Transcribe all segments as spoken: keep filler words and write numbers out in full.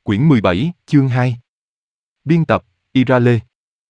Quyển mười bảy, chương hai. Biên tập, Ira Lê.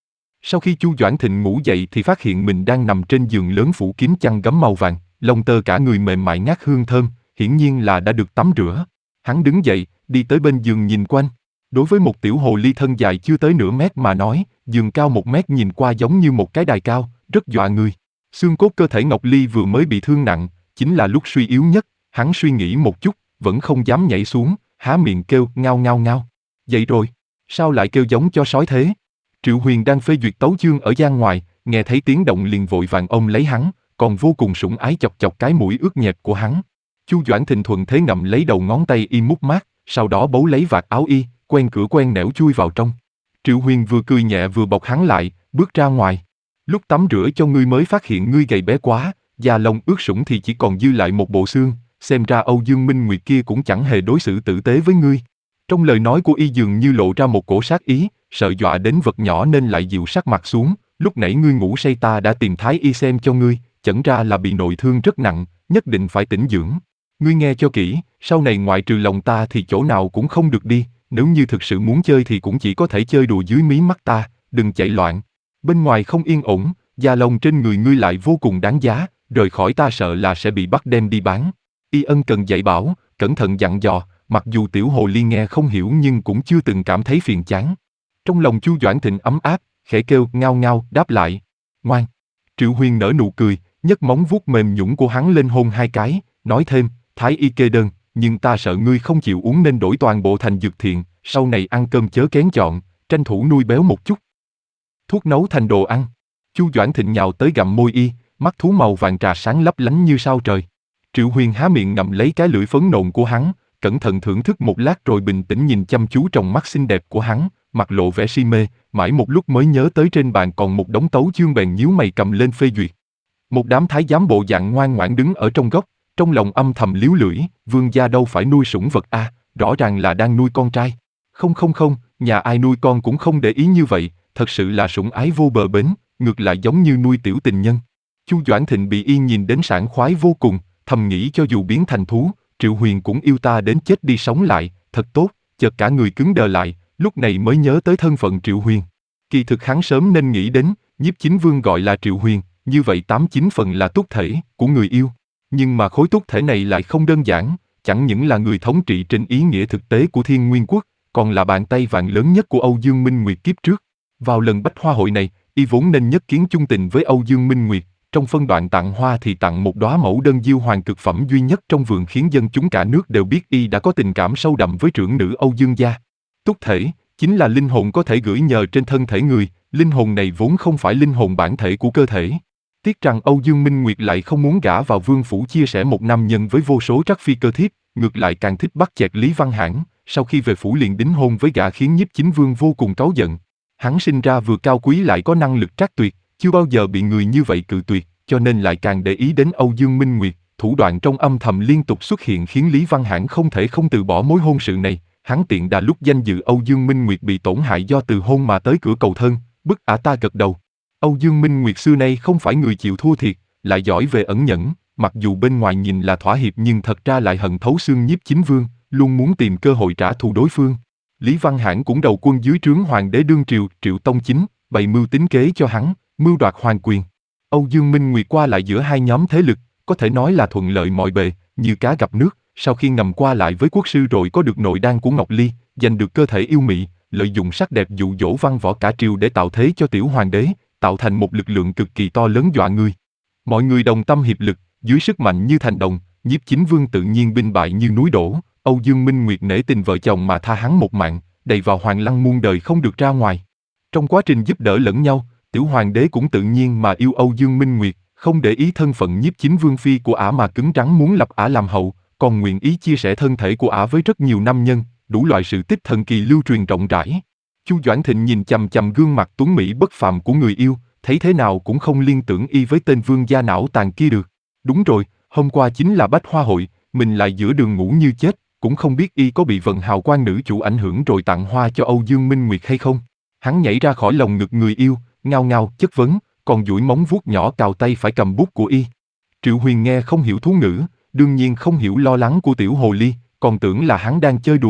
Sau khi Chu Doãn Thịnh ngủ dậy thì phát hiện mình đang nằm trên giường lớn phủ kín chăn gấm màu vàng, lông tơ cả người mềm mại ngát hương thơm, hiển nhiên là đã được tắm rửa. Hắn đứng dậy, đi tới bên giường nhìn quanh. Đối với một tiểu hồ ly thân dài chưa tới nửa mét mà nói, giường cao một mét nhìn qua giống như một cái đài cao, rất dọa người. Xương cốt cơ thể Ngọc Ly vừa mới bị thương nặng, chính là lúc suy yếu nhất. Hắn suy nghĩ một chút, vẫn không dám nhảy xuống, há miệng kêu ngao ngao ngao. Dậy rồi, sao lại kêu giống cho sói thế? Triệu Huyền đang phê duyệt tấu chương ở gian ngoài, nghe thấy tiếng động liền vội vàng ôm lấy hắn, còn vô cùng sủng ái chọc chọc cái mũi ướt nhẹp của hắn. Chu Doãn Thịnh thuận thế ngậm lấy đầu ngón tay y mút mát, sau đó bấu lấy vạt áo y, quen cửa quen nẻo chui vào trong. Triệu Huyền vừa cười nhẹ vừa bọc hắn lại, bước ra ngoài. Lúc tắm rửa cho ngươi mới phát hiện ngươi gầy bé quá, da lông ướt sũng thì chỉ còn dư lại một bộ xương, xem ra Âu Dương Minh Nguyệt kia cũng chẳng hề đối xử tử tế với ngươi. Trong lời nói của y dường như lộ ra một cổ sát ý, sợ dọa đến vật nhỏ nên lại dịu sắc mặt xuống. Lúc nãy ngươi ngủ say ta đã tìm thái y xem cho ngươi, chẳng ra là bị nội thương rất nặng, nhất định phải tĩnh dưỡng. Ngươi nghe cho kỹ, sau này ngoại trừ lòng ta thì chỗ nào cũng không được đi, nếu như thực sự muốn chơi thì cũng chỉ có thể chơi đùa dưới mí mắt ta, đừng chạy loạn. Bên ngoài không yên ổn, da lông trên người ngươi lại vô cùng đáng giá, rời khỏi ta sợ là sẽ bị bắt đem đi bán. Y ân cần dạy bảo, cẩn thận dặn dò, mặc dù tiểu hồ ly nghe không hiểu nhưng cũng chưa từng cảm thấy phiền chán. Trong lòng Chu Doãn Thịnh ấm áp, khẽ kêu ngao ngao đáp lại. Ngoan. Triệu Huyền nở nụ cười, nhấc móng vuốt mềm nhũn của hắn lên hôn hai cái, nói thêm, thái y kê đơn, nhưng ta sợ ngươi không chịu uống nên đổi toàn bộ thành dược thiện, sau này ăn cơm chớ kén chọn, tranh thủ nuôi béo một chút. Thuốc nấu thành đồ ăn. Chu Doãn Thịnh nhào tới gặm môi y, mắt thú màu vàng trà sáng lấp lánh như sao trời. Triệu Huyền há miệng ngậm lấy cái lưỡi phấn nộn của hắn, cẩn thận thưởng thức một lát rồi bình tĩnh nhìn chăm chú trong mắt xinh đẹp của hắn, mặt lộ vẻ si mê, mãi một lúc mới nhớ tới trên bàn còn một đống tấu chương bèn nhíu mày cầm lên phê duyệt. Một đám thái giám bộ dạng ngoan ngoãn đứng ở trong góc, trong lòng âm thầm líu lưỡi, vương gia đâu phải nuôi sủng vật a, à, rõ ràng là đang nuôi con trai. Không không không, nhà ai nuôi con cũng không để ý như vậy, thật sự là sủng ái vô bờ bến, ngược lại giống như nuôi tiểu tình nhân. Chu Doãn Thịnh bị y nhìn đến sảng khoái vô cùng, thầm nghĩ cho dù biến thành thú, Triệu Huyền cũng yêu ta đến chết đi sống lại, thật tốt, chợt cả người cứng đờ lại, lúc này mới nhớ tới thân phận Triệu Huyền. Kỳ thực hắn sớm nên nghĩ đến, Nhiếp Chính Vương gọi là Triệu Huyền, như vậy tám chín phần là túc thể của người yêu. Nhưng mà khối túc thể này lại không đơn giản, chẳng những là người thống trị trên ý nghĩa thực tế của Thiên Nguyên Quốc, còn là bàn tay vàng lớn nhất của Âu Dương Minh Nguyệt kiếp trước. Vào lần bách hoa hội này, y vốn nên nhất kiến chung tình với Âu Dương Minh Nguyệt, trong phân đoạn tặng hoa thì tặng một đóa mẫu đơn diêu hoàng cực phẩm duy nhất trong vườn khiến dân chúng cả nước đều biết y đã có tình cảm sâu đậm với trưởng nữ Âu Dương gia. Túc thể, chính là linh hồn có thể gửi nhờ trên thân thể người, linh hồn này vốn không phải linh hồn bản thể của cơ thể. Tiếc rằng Âu Dương Minh Nguyệt lại không muốn gả vào vương phủ chia sẻ một nam nhân với vô số trắc phi cơ thiếp, ngược lại càng thích bắt chẹt Lý Văn Hãn, sau khi về phủ liền đính hôn với gã khiến Nhiếp Chính Vương vô cùng cáu giận. Hắn sinh ra vừa cao quý lại có năng lực trác tuyệt, chưa bao giờ bị người như vậy cự tuyệt, cho nên lại càng để ý đến Âu Dương Minh Nguyệt, thủ đoạn trong âm thầm liên tục xuất hiện khiến Lý Văn Hãn không thể không từ bỏ mối hôn sự này. Hắn tiện đà lúc danh dự Âu Dương Minh Nguyệt bị tổn hại do từ hôn mà tới cửa cầu thân, bức ả ta gật đầu. Âu Dương Minh Nguyệt xưa nay không phải người chịu thua thiệt, lại giỏi về ẩn nhẫn, mặc dù bên ngoài nhìn là thỏa hiệp nhưng thật ra lại hận thấu xương Nhiếp Chính Vương, luôn muốn tìm cơ hội trả thù đối phương. Lý Văn Hãn cũng đầu quân dưới trướng hoàng đế đương triều Triệu Tông Chính, bày mưu tính kế cho hắn, mưu đoạt hoàng quyền. Âu Dương Minh Nguyệt qua lại giữa hai nhóm thế lực, có thể nói là thuận lợi mọi bề, như cá gặp nước. Sau khi ngầm qua lại với quốc sư rồi có được nội đan của Ngọc Ly, giành được cơ thể yêu mị, lợi dụng sắc đẹp dụ dỗ văn võ cả triều để tạo thế cho tiểu hoàng đế, tạo thành một lực lượng cực kỳ to lớn dọa người. Mọi người đồng tâm hiệp lực, dưới sức mạnh như thành đồng, Nhiếp Chính Vương tự nhiên binh bại như núi đổ. Âu Dương Minh Nguyệt nể tình vợ chồng mà tha hắn một mạng, đầy vào hoàng lăng muôn đời không được ra ngoài. Trong quá trình giúp đỡ lẫn nhau, tiểu hoàng đế cũng tự nhiên mà yêu Âu Dương Minh Nguyệt, không để ý thân phận Nhiếp Chính Vương phi của ả mà cứng rắn muốn lập ả làm hậu, còn nguyện ý chia sẻ thân thể của ả với rất nhiều nam nhân, đủ loại sự tích thần kỳ lưu truyền rộng rãi. Chu Doãn Thịnh nhìn chằm chằm gương mặt tuấn mỹ bất phàm của người yêu, thấy thế nào cũng không liên tưởng y với tên vương gia não tàn kia được. Đúng rồi, hôm qua chính là bách hoa hội, mình lại giữa đường ngủ như chết, cũng không biết y có bị vận hào quang nữ chủ ảnh hưởng rồi tặng hoa cho Âu Dương Minh Nguyệt hay không. Hắn nhảy ra khỏi lồng ngực người yêu, ngao ngao chất vấn, còn duỗi móng vuốt nhỏ cào tay phải cầm bút của y. Triệu Huyền nghe không hiểu thú ngữ, đương nhiên không hiểu lo lắng của tiểu hồ ly, còn tưởng là hắn đang chơi đùa mình,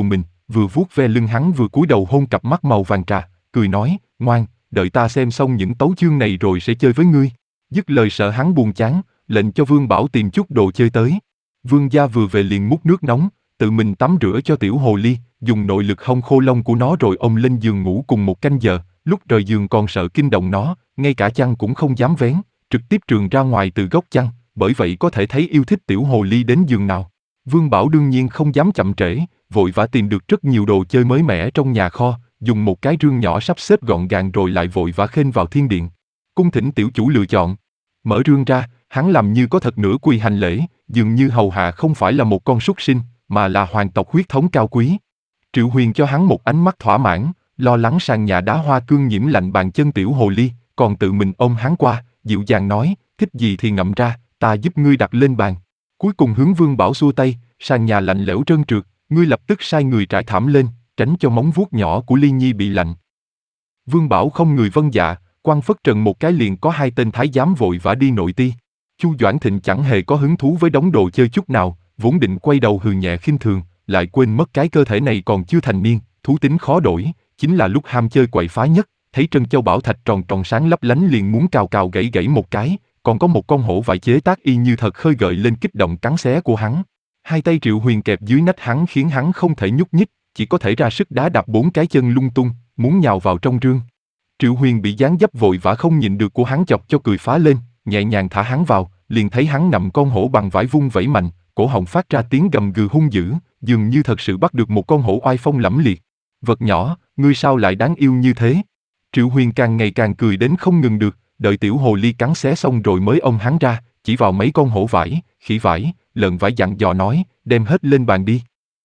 vừa vuốt ve lưng hắn vừa cúi đầu hôn cặp mắt màu vàng trà, cười nói, ngoan, đợi ta xem xong những tấu chương này rồi sẽ chơi với ngươi. Dứt lời sợ hắn buồn chán, lệnh cho Vương Bảo tìm chút đồ chơi tới. Vương gia vừa về liền múc nước nóng, tự mình tắm rửa cho tiểu hồ ly, dùng nội lực hong khô lông của nó rồi ôm lên giường ngủ cùng một canh giờ. Lúc rời giường còn sợ kinh động nó, ngay cả chăn cũng không dám vén, trực tiếp trườn ra ngoài từ góc chăn, bởi vậy có thể thấy yêu thích tiểu hồ ly đến giường nào. Vương Bảo đương nhiên không dám chậm trễ, vội vã tìm được rất nhiều đồ chơi mới mẻ trong nhà kho, dùng một cái rương nhỏ sắp xếp gọn gàng rồi lại vội vã khênh vào thiên điện. Cung thỉnh tiểu chủ lựa chọn. Mở rương ra, hắn làm như có thật nửa quỳ hành lễ, dường như hầu hạ không phải là một con súc sinh, mà là hoàng tộc huyết thống cao quý. Triệu Huyền cho hắn một ánh mắt thỏa mãn, lo lắng sàn nhà đá hoa cương nhiễm lạnh bàn chân tiểu hồ ly, còn tự mình ôm hắn qua, dịu dàng nói, thích gì thì ngậm ra, ta giúp ngươi đặt lên bàn. Cuối cùng hướng Vương Bảo xua tay, sàn nhà lạnh lẽo trơn trượt, ngươi lập tức sai người trải thảm lên, tránh cho móng vuốt nhỏ của Ly Nhi bị lạnh. Vương Bảo không người vâng dạ, quăng phất trần một cái liền có hai tên thái giám vội vã đi nội ti. Chu Doãn Thịnh chẳng hề có hứng thú với đống đồ chơi chút nào, vốn định quay đầu hừ nhẹ khinh thường, lại quên mất cái cơ thể này còn chưa thành niên, thú tính khó đổi, chính là lúc ham chơi quậy phá nhất, thấy trân châu bảo thạch tròn tròn sáng lấp lánh liền muốn cào cào gãy gãy một cái, còn có một con hổ vải chế tác y như thật khơi gợi lên kích động cắn xé của hắn. Hai tay Triệu Huyền kẹp dưới nách hắn khiến hắn không thể nhúc nhích, chỉ có thể ra sức đá đạp bốn cái chân lung tung, muốn nhào vào trong rương. Triệu Huyền bị dáng dấp vội vã không nhịn được của hắn chọc cho cười phá lên, nhẹ nhàng thả hắn vào, liền thấy hắn nằm con hổ bằng vải vung vẩy mạnh, cổ họng phát ra tiếng gầm gừ hung dữ, dường như thật sự bắt được một con hổ oai phong lẫm liệt. Vật nhỏ, ngươi sao lại đáng yêu như thế? Triệu Huyền càng ngày càng cười đến không ngừng được, đợi tiểu hồ ly cắn xé xong rồi mới ôm hắn ra, chỉ vào mấy con hổ vải, khỉ vải, lợn vải dặn dò nói, đem hết lên bàn đi.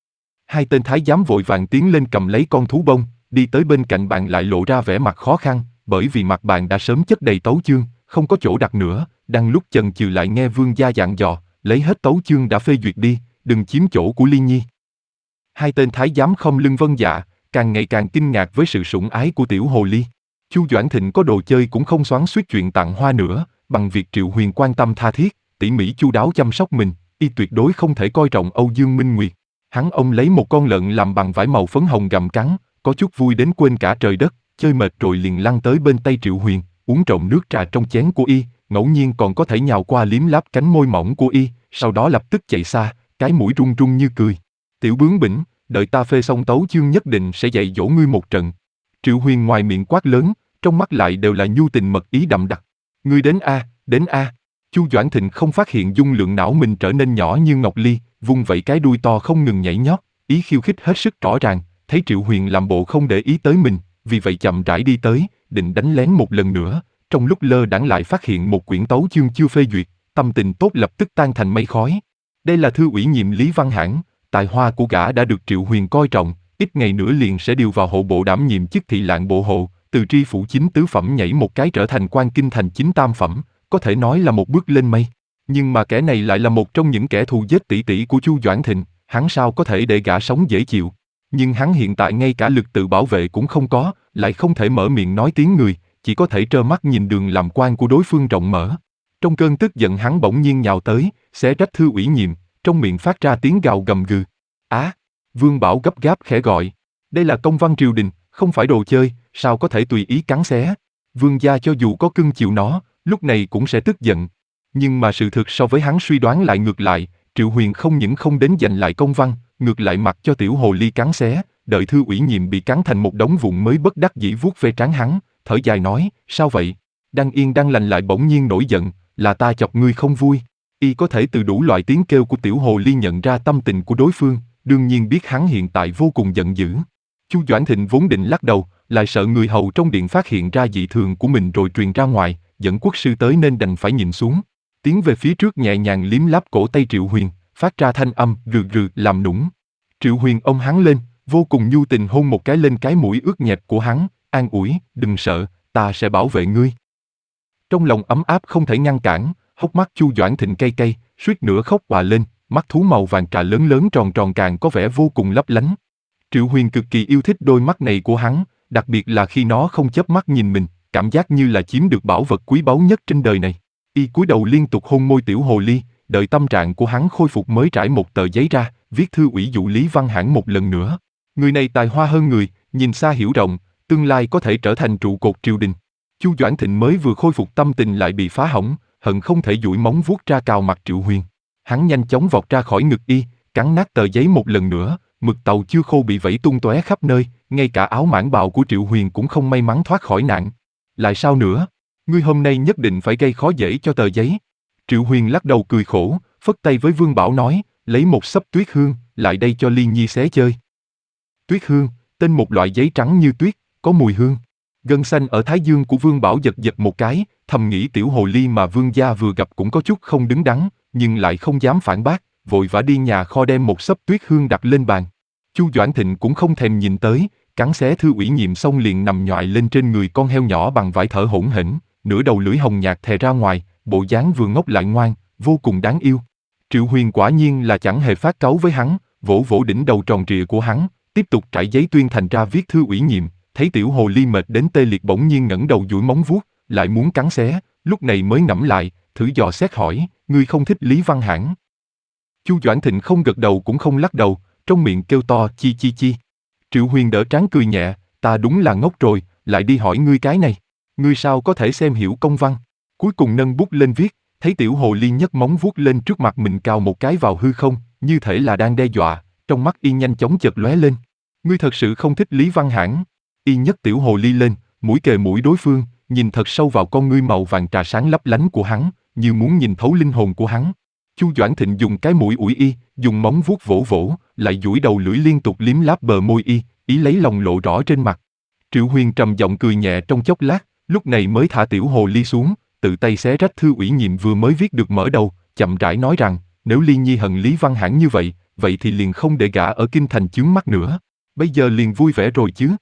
Hai tên thái giám vội vàng tiến lên cầm lấy con thú bông, đi tới bên cạnh bàn lại lộ ra vẻ mặt khó khăn, bởi vì mặt bàn đã sớm chất đầy tấu chương, không có chỗ đặt nữa, đang lúc chần chừ lại nghe vương gia dặn dò, lấy hết tấu chương đã phê duyệt đi, đừng chiếm chỗ của Ly Nhi. Hai tên thái giám không lưng vâng dạ, càng ngày càng kinh ngạc với sự sủng ái của tiểu hồ ly. Chu Doãn Thịnh có đồ chơi cũng không xoắn xuýt chuyện tặng hoa nữa, bằng việc Triệu Huyền quan tâm tha thiết, tỉ mỉ chu đáo chăm sóc mình, y tuyệt đối không thể coi trọng Âu Dương Minh Nguyệt. Hắn ông lấy một con lợn làm bằng vải màu phấn hồng gặm cắn, có chút vui đến quên cả trời đất, chơi mệt rồi liền lăn tới bên tay Triệu Huyền, uống trộm nước trà trong chén của y, ngẫu nhiên còn có thể nhào qua liếm láp cánh môi mỏng của y, sau đó lập tức chạy xa, cái mũi run run như cười. Tiểu bướng bỉnh, đợi ta phê xong tấu chương nhất định sẽ dạy dỗ ngươi một trận. Triệu Huyền ngoài miệng quát lớn, trong mắt lại đều là nhu tình mật ý đậm đặc. Ngươi đến a, đến a. Chu Doãn Thịnh không phát hiện dung lượng não mình trở nên nhỏ như ngọc ly, vung vẩy cái đuôi to không ngừng nhảy nhót, ý khiêu khích hết sức rõ ràng. Thấy Triệu Huyền làm bộ không để ý tới mình, vì vậy chậm rãi đi tới, định đánh lén một lần nữa. Trong lúc lơ đãng lại phát hiện một quyển tấu chương chưa phê duyệt, tâm tình tốt lập tức tan thành mây khói. Đây là thư ủy nhiệm Lý Văn Hãn, tài hoa của gã đã được Triệu Huyền coi trọng, ít ngày nữa liền sẽ điều vào hộ bộ đảm nhiệm chức thị lạng bộ hộ, từ tri phủ chính tứ phẩm nhảy một cái trở thành quan kinh thành chính tam phẩm, có thể nói là một bước lên mây. Nhưng mà kẻ này lại là một trong những kẻ thù giết tỷ tỷ của Chu Doãn Thịnh, hắn sao có thể để gã sống dễ chịu? Nhưng hắn hiện tại ngay cả lực tự bảo vệ cũng không có, lại không thể mở miệng nói tiếng người, chỉ có thể trơ mắt nhìn đường làm quan của đối phương rộng mở. Trong cơn tức giận hắn bỗng nhiên nhào tới, xé rách thư ủy nhiệm, trong miệng phát ra tiếng gào gầm gừ. Á! À, Vương Bảo gấp gáp khẽ gọi. Đây là công văn triều đình, không phải đồ chơi, sao có thể tùy ý cắn xé? Vương gia cho dù có cưng chiều nó, lúc này cũng sẽ tức giận. Nhưng mà sự thực so với hắn suy đoán lại ngược lại, Triệu Huyền không những không đến giành lại công văn, ngược lại mặc cho tiểu hồ ly cắn xé, đợi thư ủy nhiệm bị cắn thành một đống vụn mới bất đắc dĩ vuốt ve trán hắn, thở dài nói, sao vậy? Đang yên đang lành lại bỗng nhiên nổi giận, là ta chọc ngươi không vui. Y có thể từ đủ loại tiếng kêu của tiểu hồ ly nhận ra tâm tình của đối phương, đương nhiên biết hắn hiện tại vô cùng giận dữ. Chu Doãn Thịnh vốn định lắc đầu, lại sợ người hầu trong điện phát hiện ra dị thường của mình rồi truyền ra ngoài, dẫn quốc sư tới nên đành phải nhìn xuống. Tiến về phía trước nhẹ nhàng liếm láp cổ tay Triệu Huyền, phát ra thanh âm rừ rừ làm nũng. Triệu Huyền ôm hắn lên, vô cùng nhu tình hôn một cái lên cái mũi ướt nhẹp của hắn, an ủi, đừng sợ, ta sẽ bảo vệ ngươi. Trong lòng ấm áp không thể ngăn cản, hốc mắt Chu Doãn Thịnh cay cay, suýt nữa khóc òa lên, mắt thú màu vàng trà lớn lớn tròn tròn càng có vẻ vô cùng lấp lánh. Triệu Huyền cực kỳ yêu thích đôi mắt này của hắn, đặc biệt là khi nó không chớp mắt nhìn mình, cảm giác như là chiếm được bảo vật quý báu nhất trên đời này. Y cúi đầu liên tục hôn môi tiểu hồ ly, đợi tâm trạng của hắn khôi phục mới trải một tờ giấy ra, viết thư ủy dụ Lý Văn Hãn một lần nữa. Người này tài hoa hơn người, nhìn xa hiểu rộng, tương lai có thể trở thành trụ cột triều đình. Chu Doãn Thịnh mới vừa khôi phục tâm tình lại bị phá hỏng, hận không thể duỗi móng vuốt ra cào mặt Triệu Huyền. Hắn nhanh chóng vọt ra khỏi ngực y, cắn nát tờ giấy một lần nữa, mực tàu chưa khô bị vẩy tung tóe khắp nơi, ngay cả áo mãng bào của Triệu Huyền cũng không may mắn thoát khỏi nạn. Lại sao nữa? Ngươi hôm nay nhất định phải gây khó dễ cho tờ giấy. Triệu Huyền lắc đầu cười khổ, phất tay với Vương Bảo nói, lấy một xấp tuyết hương, lại đây cho Ly Nhi xé chơi. Tuyết hương, tên một loại giấy trắng như tuyết, có mùi hương. Gân xanh ở thái dương của Vương Bảo giật giật một cái, thầm nghĩ tiểu hồ ly mà Vương gia vừa gặp cũng có chút không đứng đắn, nhưng lại không dám phản bác, vội vã đi nhà kho đem một xấp tuyết hương đặt lên bàn. Chu Doãn Thịnh cũng không thèm nhìn tới, cắn xé thư ủy nhiệm xong liền nằm nhoại lên trên người con heo nhỏ bằng vải thở hổn hển, nửa đầu lưỡi hồng nhạt thè ra ngoài, bộ dáng vừa ngốc lại ngoan, vô cùng đáng yêu. Triệu Huyền quả nhiên là chẳng hề phát cáu với hắn, vỗ vỗ đỉnh đầu tròn trịa của hắn, tiếp tục trải giấy tuyên thành ra viết thư ủy nhiệm. Thấy tiểu hồ ly mệt đến tê liệt bỗng nhiên ngẩng đầu duỗi móng vuốt, lại muốn cắn xé, lúc này mới ngẫm lại, thử dò xét hỏi, ngươi không thích Lý Văn Hãn? Chu Doãn Thịnh không gật đầu cũng không lắc đầu, trong miệng kêu to chi chi chi. Triệu Huyền đỡ trán cười nhẹ, ta đúng là ngốc rồi, lại đi hỏi ngươi cái này. Ngươi sao có thể xem hiểu công văn? Cuối cùng nâng bút lên viết, thấy tiểu hồ ly nhấc móng vuốt lên trước mặt mình cào một cái vào hư không, như thể là đang đe dọa, trong mắt y nhanh chóng chợt lóe lên. Ngươi thật sự không thích Lý Văn Hãn? Y nhấc tiểu hồ ly lên, mũi kề mũi đối phương, nhìn thật sâu vào con ngươi màu vàng trà sáng lấp lánh của hắn, như muốn nhìn thấu linh hồn của hắn. Chu Doãn Thịnh dùng cái mũi ủi y, dùng móng vuốt vỗ vỗ, lại duỗi đầu lưỡi liên tục liếm láp bờ môi y, ý lấy lòng lộ rõ trên mặt. Triệu Huyền trầm giọng cười nhẹ trong chốc lát, lúc này mới thả tiểu hồ ly xuống, tự tay xé rách thư ủy nhiệm vừa mới viết được mở đầu, chậm rãi nói rằng, nếu Ly Nhi hận Lý Văn Hãn như vậy, vậy thì liền không để gã ở kinh thành chướng mắt nữa. Bây giờ liền vui vẻ rồi chứ?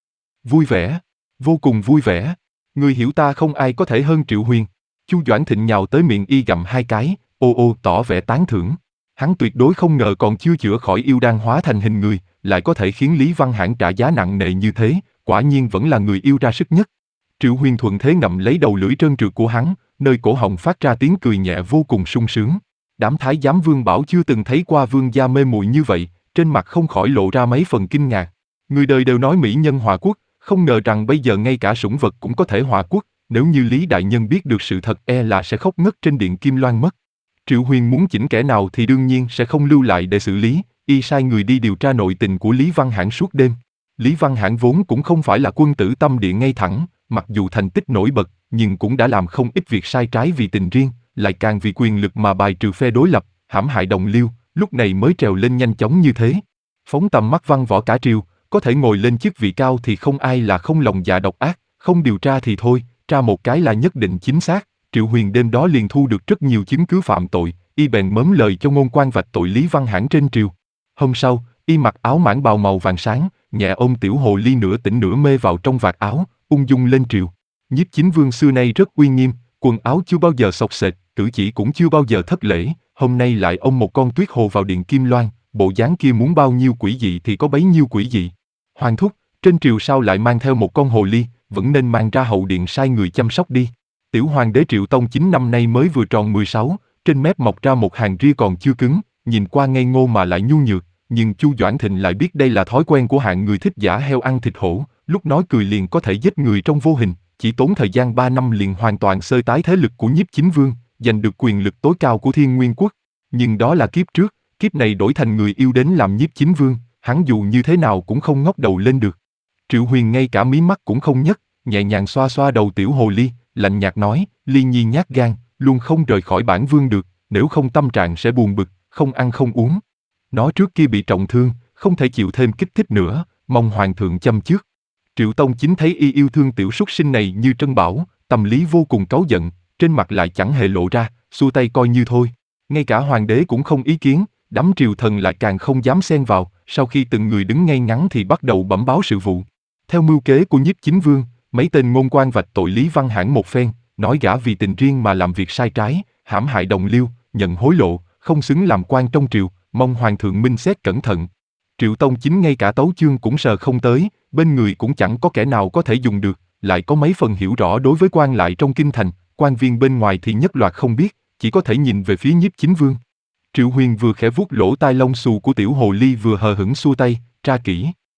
Vui vẻ, vô cùng vui vẻ. Người hiểu ta không ai có thể hơn Triệu Huyền. Chu Doãn Thịnh nhào tới miệng y gặm hai cái, ô ô tỏ vẻ tán thưởng. Hắn tuyệt đối không ngờ còn chưa chữa khỏi yêu đan hóa thành hình người, lại có thể khiến Lý Văn Hãn trả giá nặng nề như thế, quả nhiên vẫn là người yêu ra sức nhất. Triệu Huyền thuận thế ngậm lấy đầu lưỡi trơn trượt của hắn, nơi cổ họng phát ra tiếng cười nhẹ vô cùng sung sướng. Đám thái giám Vương Bảo chưa từng thấy qua vương gia mê muội như vậy, trên mặt không khỏi lộ ra mấy phần kinh ngạc. Người đời đều nói mỹ nhân hòa quốc, không ngờ rằng bây giờ ngay cả sủng vật cũng có thể hòa quốc, nếu như Lý Đại Nhân biết được sự thật e là sẽ khóc ngất trên điện Kim Loan mất. Triệu Huyền muốn chỉnh kẻ nào thì đương nhiên sẽ không lưu lại để xử lý, y sai người đi điều tra nội tình của Lý Văn Hãn suốt đêm. Lý Văn Hãn vốn cũng không phải là quân tử tâm địa ngay thẳng, mặc dù thành tích nổi bật, nhưng cũng đã làm không ít việc sai trái vì tình riêng, lại càng vì quyền lực mà bài trừ phe đối lập, hãm hại đồng liêu, lúc này mới trèo lên nhanh chóng như thế. Phóng tầm mắt văn võ cả triều, có thể ngồi lên chức vị cao thì không ai là không lòng dạ độc ác, không điều tra thì thôi, tra một cái là nhất định chính xác. Triệu Huyền đêm đó liền thu được rất nhiều chứng cứ phạm tội, y bèn mớm lời cho ngôn quan vạch tội Lý Văn Hãn trên triều. Hôm sau, y mặc áo mãng bào màu vàng sáng, nhẹ ôm tiểu hồ ly nửa tỉnh nửa mê vào trong vạt áo, ung dung lên triều. Nhiếp Chính Vương xưa nay rất uy nghiêm, quần áo chưa bao giờ xộc xệch, cử chỉ cũng chưa bao giờ thất lễ, hôm nay lại ôm một con tuyết hồ vào điện Kim Loan, bộ dáng kia muốn bao nhiêu quỷ dị thì có bấy nhiêu quỷ dị. Hoàng thúc, trên triều sao lại mang theo một con hồ ly, vẫn nên mang ra hậu điện sai người chăm sóc đi. Tiểu hoàng đế Triệu Tông Chính năm nay mới vừa tròn mười sáu, trên mép mọc ra một hàng ria còn chưa cứng, nhìn qua ngây ngô mà lại nhu nhược, nhưng Chu Doãn Thịnh lại biết đây là thói quen của hạng người thích giả heo ăn thịt hổ, lúc nói cười liền có thể giết người trong vô hình, chỉ tốn thời gian ba năm liền hoàn toàn xơi tái thế lực của Nhiếp Chính Vương, giành được quyền lực tối cao của Thiên Nguyên Quốc. Nhưng đó là kiếp trước, kiếp này đổi thành người yêu đến làm Nhiếp Chính Vương, hắn dù như thế nào cũng không ngóc đầu lên được. Triệu Huyền ngay cả mí mắt cũng không nhấc, nhẹ nhàng xoa xoa đầu tiểu hồ ly, lạnh nhạt nói, Ly Nhi nhát gan, luôn không rời khỏi bản vương được, nếu không tâm trạng sẽ buồn bực, không ăn không uống. Nó trước kia bị trọng thương, không thể chịu thêm kích thích nữa, mong hoàng thượng chăm trước. Triệu Tông Chính thấy y yêu thương tiểu súc sinh này như trân bảo, tâm lý vô cùng cáu giận, trên mặt lại chẳng hề lộ ra, xua tay coi như thôi. Ngay cả hoàng đế cũng không ý kiến, đám triều thần lại càng không dám xen vào, sau khi từng người đứng ngay ngắn thì bắt đầu bẩm báo sự vụ. Theo mưu kế của Nhiếp Chính Vương, mấy tên ngôn quan vạch tội Lý Văn Hãn một phen, nói gã vì tình riêng mà làm việc sai trái, hãm hại đồng liêu, nhận hối lộ, không xứng làm quan trong triều, mong hoàng thượng minh xét cẩn thận. Triệu Tông Chính ngay cả tấu chương cũng sờ không tới, bên người cũng chẳng có kẻ nào có thể dùng được, lại có mấy phần hiểu rõ đối với quan lại trong kinh thành, quan viên bên ngoài thì nhất loạt không biết, chỉ có thể nhìn về phía Nhiếp Chính Vương. Triệu Huyền vừa khẽ vuốt lỗ tai lông xù của tiểu hồ ly vừa hờ hững xua tay, tra kỹ.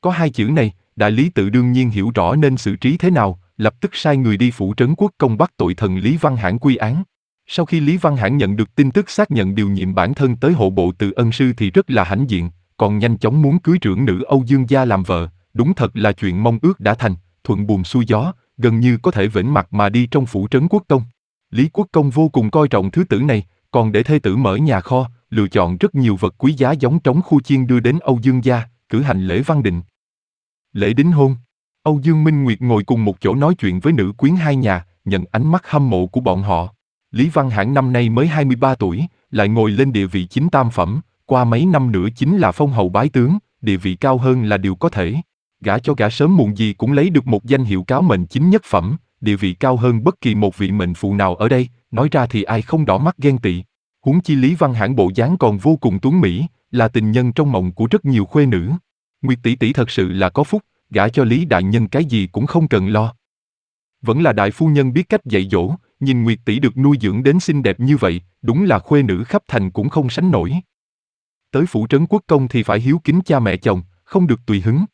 Có hai chữ này, đại lý tự đương nhiên hiểu rõ nên xử trí thế nào, lập tức sai người đi phủ trấn quốc công bắt tội thần Lý Văn Hãn quy án. Sau khi Lý Văn Hãn nhận được tin tức xác nhận điều nhiệm bản thân tới hộ bộ Từ Ân Sư thì rất là hãnh diện, còn nhanh chóng muốn cưới trưởng nữ Âu Dương gia làm vợ, đúng thật là chuyện mong ước đã thành, thuận buồm xuôi gió, gần như có thể vểnh mặt mà đi trong phủ trấn quốc công. Lý Quốc công vô cùng coi trọng thứ tử này, còn để thê tử mở nhà kho, lựa chọn rất nhiều vật quý giá giống trống khu chiên đưa đến Âu Dương gia, cử hành lễ văn định. Lễ đính hôn. Âu Dương Minh Nguyệt ngồi cùng một chỗ nói chuyện với nữ quyến hai nhà, nhận ánh mắt hâm mộ của bọn họ. Lý Văn Hãn năm nay mới hai mươi ba tuổi, lại ngồi lên địa vị chính tam phẩm, qua mấy năm nữa chính là phong hầu bái tướng, địa vị cao hơn là điều có thể. Gả cho gả sớm muộn gì cũng lấy được một danh hiệu cáo mệnh chính nhất phẩm, địa vị cao hơn bất kỳ một vị mệnh phụ nào ở đây, nói ra thì ai không đỏ mắt ghen tị. Huống chi Lý Văn Hãn bộ dáng còn vô cùng tuấn mỹ, là tình nhân trong mộng của rất nhiều khuê nữ. Nguyệt tỷ tỷ thật sự là có phúc, gả cho Lý đại nhân cái gì cũng không cần lo. Vẫn là đại phu nhân biết cách dạy dỗ, nhìn Nguyệt tỷ được nuôi dưỡng đến xinh đẹp như vậy, đúng là khuê nữ khắp thành cũng không sánh nổi. Tới phủ trấn quốc công thì phải hiếu kính cha mẹ chồng, không được tùy hứng.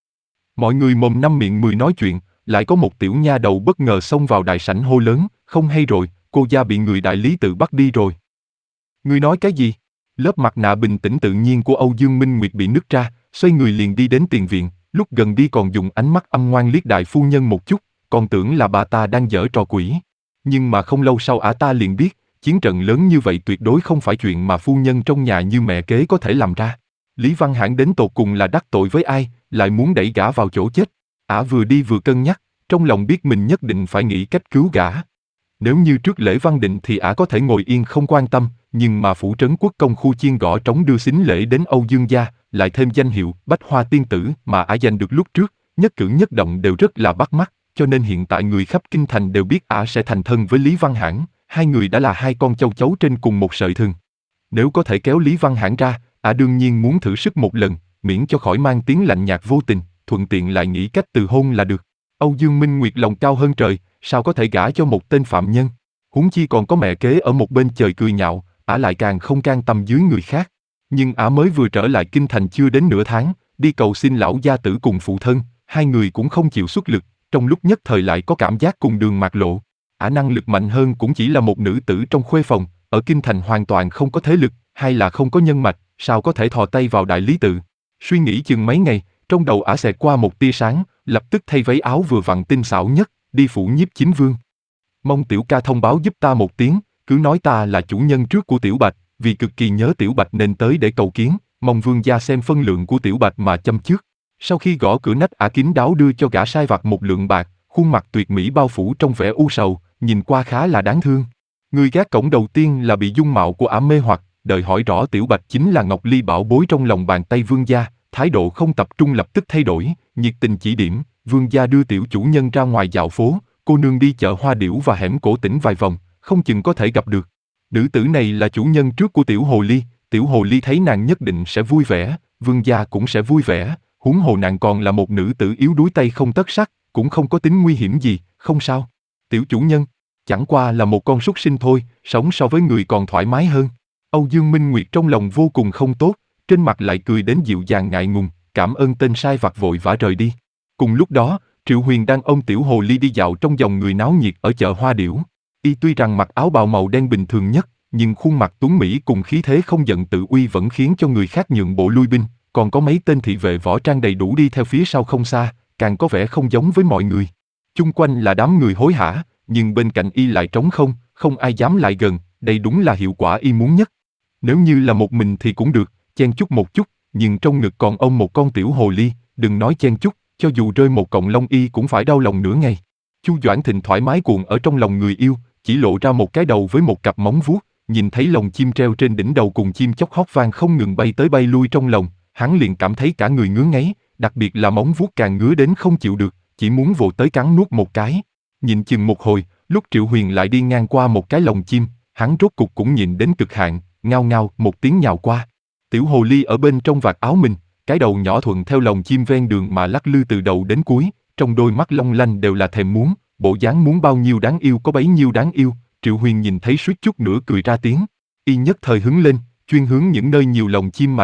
Mọi người mồm năm miệng mười nói chuyện, lại có một tiểu nha đầu bất ngờ xông vào đại sảnh hô lớn, không hay rồi, cô gia bị người đại lý tự bắt đi rồi. Ngươi nói cái gì? Lớp mặt nạ bình tĩnh tự nhiên của Âu Dương Minh Nguyệt bị nứt ra, xoay người liền đi đến tiền viện, lúc gần đi còn dùng ánh mắt âm ngoan liếc đại phu nhân một chút, còn tưởng là bà ta đang giở trò quỷ. Nhưng mà không lâu sau ả ta liền biết, chiến trận lớn như vậy tuyệt đối không phải chuyện mà phu nhân trong nhà như mẹ kế có thể làm ra. Lý Văn Hãn đến tột cùng là đắc tội với ai, lại muốn đẩy gã vào chỗ chết. Ả vừa đi vừa cân nhắc, trong lòng biết mình nhất định phải nghĩ cách cứu gã. Nếu như trước lễ văn định thì ả có thể ngồi yên không quan tâm, nhưng mà phủ trấn quốc công khu chiên gõ trống đưa xính lễ đến Âu Dương gia, lại thêm danh hiệu Bách Hoa Tiên Tử mà ả giành được lúc trước, nhất cử nhất động đều rất là bắt mắt, cho nên hiện tại người khắp kinh thành đều biết ả sẽ thành thân với Lý Văn Hãn, hai người đã là hai con châu chấu trên cùng một sợi thừng. Nếu có thể kéo Lý Văn Hãn ra, ả đương nhiên muốn thử sức một lần, miễn cho khỏi mang tiếng lạnh nhạt vô tình, thuận tiện lại nghĩ cách từ hôn là được. Âu Dương Minh Nguyệt lòng cao hơn trời, sao có thể gả cho một tên phạm nhân? Huống chi còn có mẹ kế ở một bên trời cười nhạo, ả lại càng không can tâm dưới người khác. Nhưng ả mới vừa trở lại kinh thành chưa đến nửa tháng, đi cầu xin lão gia tử cùng phụ thân, hai người cũng không chịu xuất lực, trong lúc nhất thời lại có cảm giác cùng đường mạt lộ. Ả năng lực mạnh hơn cũng chỉ là một nữ tử trong khuê phòng, ở kinh thành hoàn toàn không có thế lực, hay là không có nhân mạch, sao có thể thò tay vào đại lý tự. Suy nghĩ chừng mấy ngày, trong đầu ả xẹt qua một tia sáng, lập tức thay váy áo vừa vặn tinh xảo nhất, đi phủ nhiếp chính vương. Mong tiểu ca thông báo giúp ta một tiếng, cứ nói ta là chủ nhân trước của Tiểu Bạch, vì cực kỳ nhớ Tiểu Bạch nên tới để cầu kiến, mong vương gia xem phân lượng của Tiểu Bạch mà châm trước. Sau khi gõ cửa nách ả kín đáo đưa cho gã sai vặt một lượng bạc, khuôn mặt tuyệt mỹ bao phủ trong vẻ u sầu, nhìn qua khá là đáng thương. Người gác cổng đầu tiên là bị dung mạo của ả mê hoặc, đợi hỏi rõ Tiểu Bạch chính là Ngọc Ly bảo bối trong lòng bàn tay vương gia, thái độ không tập trung lập tức thay đổi, nhiệt tình chỉ điểm, vương gia đưa tiểu chủ nhân ra ngoài dạo phố, cô nương đi chợ Hoa Điểu và hẻm Cổ Tỉnh vài vòng, không chừng có thể gặp được. Nữ tử này là chủ nhân trước của tiểu hồ ly, tiểu hồ ly thấy nàng nhất định sẽ vui vẻ, vương gia cũng sẽ vui vẻ, huống hồ nàng còn là một nữ tử yếu đuối tay không tất sắt, cũng không có tính nguy hiểm gì, không sao. Tiểu chủ nhân, chẳng qua là một con súc sinh thôi, sống so với người còn thoải mái hơn. Âu Dương Minh Nguyệt trong lòng vô cùng không tốt, trên mặt lại cười đến dịu dàng ngại ngùng, cảm ơn tên sai vặt vội vã rời đi. Cùng lúc đó, Triệu Huyền đang ôm tiểu hồ ly đi dạo trong dòng người náo nhiệt ở chợ Hoa Điểu. Y tuy rằng mặc áo bào màu đen bình thường nhất, nhưng khuôn mặt tuấn mỹ cùng khí thế không giận tự uy vẫn khiến cho người khác nhượng bộ lui binh, còn có mấy tên thị vệ võ trang đầy đủ đi theo phía sau không xa, càng có vẻ không giống với mọi người. Chung quanh là đám người hối hả, nhưng bên cạnh Y lại trống không, không ai dám lại gần, đây đúng là hiệu quả Y muốn nhất. Nếu như là một mình thì cũng được, chen chúc một chút, nhưng trong ngực còn ôm một con tiểu hồ ly, đừng nói chen chúc, cho dù rơi một cọng lông Y cũng phải đau lòng nửa ngày. Chu Doãn Thịnh thoải mái cuộn ở trong lòng người yêu, chỉ lộ ra một cái đầu với một cặp móng vuốt, nhìn thấy lồng chim treo trên đỉnh đầu cùng chim chóc hót vang không ngừng bay tới bay lui trong lòng, hắn liền cảm thấy cả người ngứa ngáy, đặc biệt là móng vuốt càng ngứa đến không chịu được, chỉ muốn vồ tới cắn nuốt một cái. Nhìn chừng một hồi, lúc Triệu Huyền lại đi ngang qua một cái lồng chim, hắn rốt cục cũng nhìn đến cực hạn, ngao ngao một tiếng nhào qua. Tiểu hồ ly ở bên trong vạt áo mình, cái đầu nhỏ thuận theo lồng chim ven đường mà lắc lư từ đầu đến cuối, trong đôi mắt long lanh đều là thèm muốn, bộ dáng muốn bao nhiêu đáng yêu có bấy nhiêu đáng yêu. Triệu Huyền nhìn thấy suýt chút nữa cười ra tiếng. Y nhất thời hứng lên, chuyên hướng những nơi nhiều lồng chim mà đi,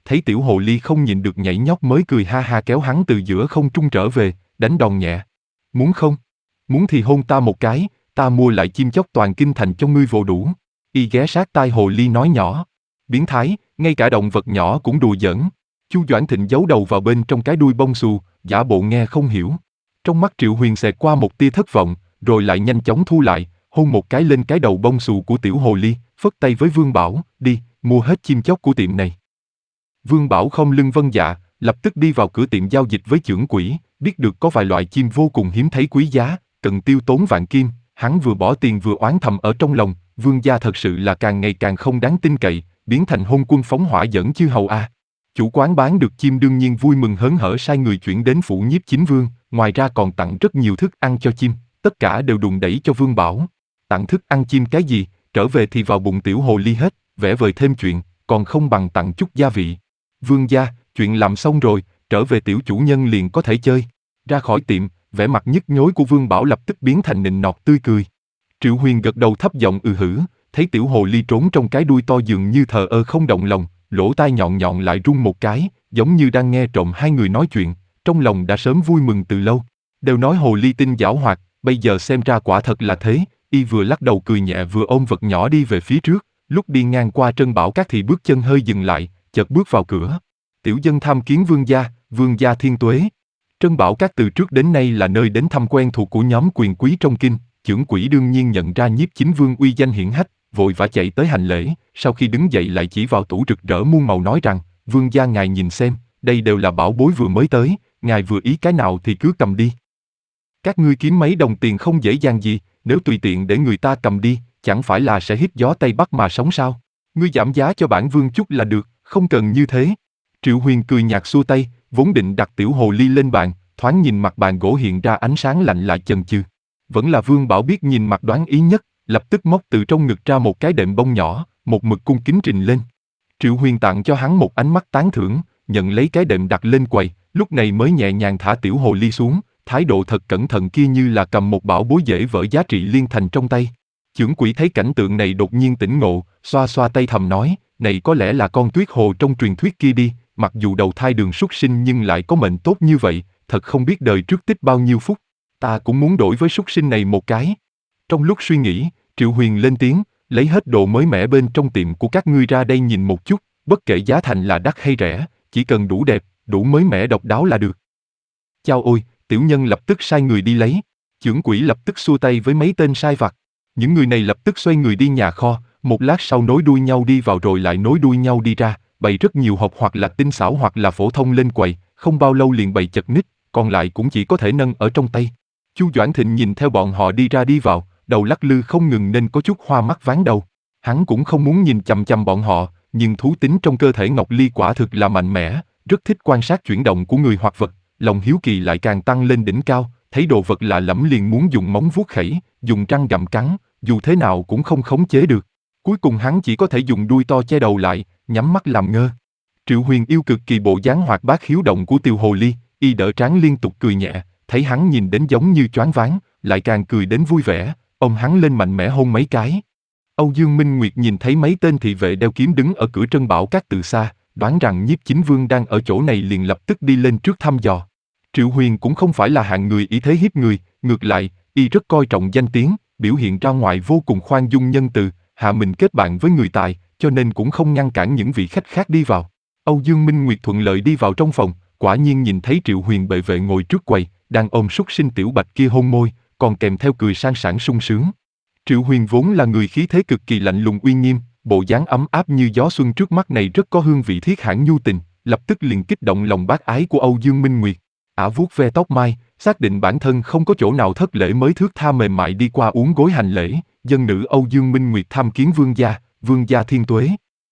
thấy tiểu hồ ly không nhìn được nhảy nhót mới cười ha ha kéo hắn từ giữa không trung trở về, đánh đòn nhẹ. Muốn không? Muốn thì hôn ta một cái, ta mua lại chim chóc toàn kinh thành cho ngươi vồ đủ. Y ghé sát tai hồ ly nói nhỏ. Biến thái, ngay cả động vật nhỏ cũng đùa giỡn. Chu Doãn Thịnh giấu đầu vào bên trong cái đuôi bông xù, giả bộ nghe không hiểu. Trong mắt Triệu Huyền xẹt qua một tia thất vọng, rồi lại nhanh chóng thu lại, hôn một cái lên cái đầu bông xù của tiểu hồ ly, phất tay với Vương Bảo, đi, mua hết chim chóc của tiệm này. Vương Bảo không lưng vâng dạ, lập tức đi vào cửa tiệm giao dịch với chưởng quỹ, biết được có vài loại chim vô cùng hiếm thấy quý giá, cần tiêu tốn vạn kim, hắn vừa bỏ tiền vừa oán thầm ở trong lòng, Vương gia thật sự là càng ngày càng không đáng tin cậy, biến thành hôn quân phóng hỏa dẫn chư hầu a. À. Chủ quán bán được chim đương nhiên vui mừng hớn hở sai người chuyển đến phủ nhiếp chính vương, ngoài ra còn tặng rất nhiều thức ăn cho chim, tất cả đều đùn đẩy cho Vương Bảo. Tặng thức ăn chim cái gì, trở về thì vào bụng tiểu hồ ly hết, vẽ vời thêm chuyện, còn không bằng tặng chút gia vị. Vương gia, chuyện làm xong rồi, trở về tiểu chủ nhân liền có thể chơi. Ra khỏi tiệm, vẻ mặt nhức nhối của Vương Bảo lập tức biến thành nịnh nọt tươi cười. Triệu Huyền gật đầu thấp giọng ừ hử, thấy tiểu hồ ly trốn trong cái đuôi to dường như thờ ơ không động lòng, lỗ tai nhọn nhọn lại rung một cái, giống như đang nghe trộm hai người nói chuyện, trong lòng đã sớm vui mừng từ lâu. Đều nói hồ ly tinh giảo hoạt, bây giờ xem ra quả thật là thế, y vừa lắc đầu cười nhẹ vừa ôm vật nhỏ đi về phía trước, lúc đi ngang qua Trân Bảo Các thì bước chân hơi dừng lại, chợt bước vào cửa. Tiểu dân tham kiến vương gia, vương gia thiên tuế. Trân Bảo Các từ trước đến nay là nơi đến thăm quen thuộc của nhóm quyền quý trong kinh, chưởng quỹ đương nhiên nhận ra nhiếp chính vương uy danh hiển hách, vội vã chạy tới hành lễ, sau khi đứng dậy lại chỉ vào tủ rực rỡ muôn màu nói rằng, vương gia ngài nhìn xem, đây đều là bảo bối vừa mới tới, ngài vừa ý cái nào thì cứ cầm đi. Các ngươi kiếm mấy đồng tiền không dễ dàng gì, nếu tùy tiện để người ta cầm đi, chẳng phải là sẽ hít gió Tây Bắc mà sống sao? Ngươi giảm giá cho bản vương chút là được, không cần như thế. Triệu Huyền cười nhạt xua tay, vốn định đặt tiểu hồ ly lên bàn, thoáng nhìn mặt bàn gỗ hiện ra ánh sáng lạnh lại chần chừ. Vẫn là Vương Bảo biết nhìn mặt đoán ý nhất, lập tức móc từ trong ngực ra một cái đệm bông nhỏ, một mực cung kính trình lên. Triệu Huyền tặng cho hắn một ánh mắt tán thưởng, nhận lấy cái đệm đặt lên quầy, lúc này mới nhẹ nhàng thả tiểu hồ ly xuống, thái độ thật cẩn thận kia như là cầm một bảo bối dễ vỡ giá trị liên thành trong tay. Chưởng quỹ thấy cảnh tượng này đột nhiên tỉnh ngộ, xoa xoa tay thầm nói, này có lẽ là con tuyết hồ trong truyền thuyết kia đi, mặc dù đầu thai đường súc sinh nhưng lại có mệnh tốt như vậy, thật không biết đời trước tích bao nhiêu phúc. Ta cũng muốn đổi với súc sinh này một cái. Trong lúc suy nghĩ, Triệu Huyền lên tiếng, lấy hết đồ mới mẻ bên trong tiệm của các ngươi ra đây nhìn một chút, bất kể giá thành là đắt hay rẻ, chỉ cần đủ đẹp, đủ mới mẻ độc đáo là được. Chao ôi, tiểu nhân lập tức sai người đi lấy. Chưởng quỹ lập tức xua tay với mấy tên sai vặt. Những người này lập tức xoay người đi nhà kho, một lát sau nối đuôi nhau đi vào rồi lại nối đuôi nhau đi ra, bày rất nhiều hộp hoặc là tinh xảo hoặc là phổ thông lên quầy, không bao lâu liền bày chật ních, còn lại cũng chỉ có thể nâng ở trong tay. Chu Doãn Thịnh nhìn theo bọn họ đi ra đi vào, đầu lắc lư không ngừng nên có chút hoa mắt váng đầu. Hắn cũng không muốn nhìn chằm chằm bọn họ, nhưng thú tính trong cơ thể Ngọc Ly quả thực là mạnh mẽ, rất thích quan sát chuyển động của người hoặc vật, lòng hiếu kỳ lại càng tăng lên đỉnh cao, thấy đồ vật lạ lẫm liền muốn dùng móng vuốt khẩy, dùng răng gặm cắn, dù thế nào cũng không khống chế được. Cuối cùng hắn chỉ có thể dùng đuôi to che đầu lại, nhắm mắt làm ngơ. Triệu Huyền yêu cực kỳ bộ dáng hoạt bát hiếu động của tiểu hồ ly, y đỡ trán liên tục cười nhẹ, thấy hắn nhìn đến giống như choáng váng, lại càng cười đến vui vẻ, ôm hắn lên mạnh mẽ hôn mấy cái. Âu Dương Minh Nguyệt nhìn thấy mấy tên thị vệ đeo kiếm đứng ở cửa Trân Bảo Các từ xa, đoán rằng nhiếp chính vương đang ở chỗ này liền lập tức đi lên trước thăm dò. Triệu Huyền cũng không phải là hạng người ý thế hiếp người, ngược lại, y rất coi trọng danh tiếng, biểu hiện ra ngoài vô cùng khoan dung nhân từ, hạ mình kết bạn với người tài, cho nên cũng không ngăn cản những vị khách khác đi vào. Âu Dương Minh Nguyệt thuận lợi đi vào trong phòng, quả nhiên nhìn thấy Triệu Huyền bệ vệ ngồi trước quầy, đang ôm súc sinh tiểu bạch kia hôn môi, còn kèm theo cười sang sảng sung sướng. Triệu Huyền vốn là người khí thế cực kỳ lạnh lùng uy nghiêm, bộ dáng ấm áp như gió xuân trước mắt này rất có hương vị thiết hãn nhu tình, lập tức liền kích động lòng bác ái của Âu Dương Minh Nguyệt. Ả vuốt ve tóc mai, xác định bản thân không có chỗ nào thất lễ mới thướt tha mềm mại đi qua uốn gối hành lễ, dân nữ Âu Dương Minh Nguyệt tham kiến vương gia, vương gia thiên tuế.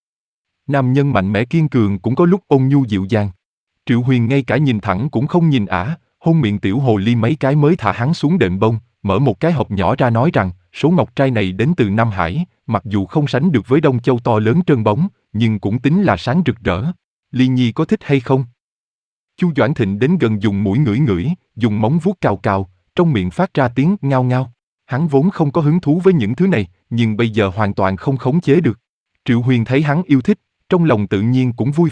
Nam nhân mạnh mẽ kiên cường cũng có lúc ôn nhu dịu dàng. Triệu Huyền ngay cả nhìn thẳng cũng không nhìn Ả, hôn miệng tiểu hồ ly mấy cái mới thả hắn xuống đệm bông, mở một cái hộp nhỏ ra nói rằng, số ngọc trai này đến từ Nam Hải, mặc dù không sánh được với Đông Châu to lớn trơn bóng, nhưng cũng tính là sáng rực rỡ. Ly Nhi có thích hay không? Chu Doãn Thịnh đến gần dùng mũi ngửi ngửi, dùng móng vuốt cào cào, trong miệng phát ra tiếng ngao ngao. Hắn vốn không có hứng thú với những thứ này, nhưng bây giờ hoàn toàn không khống chế được. Triệu Huyền thấy hắn yêu thích, trong lòng tự nhiên cũng vui vẻ,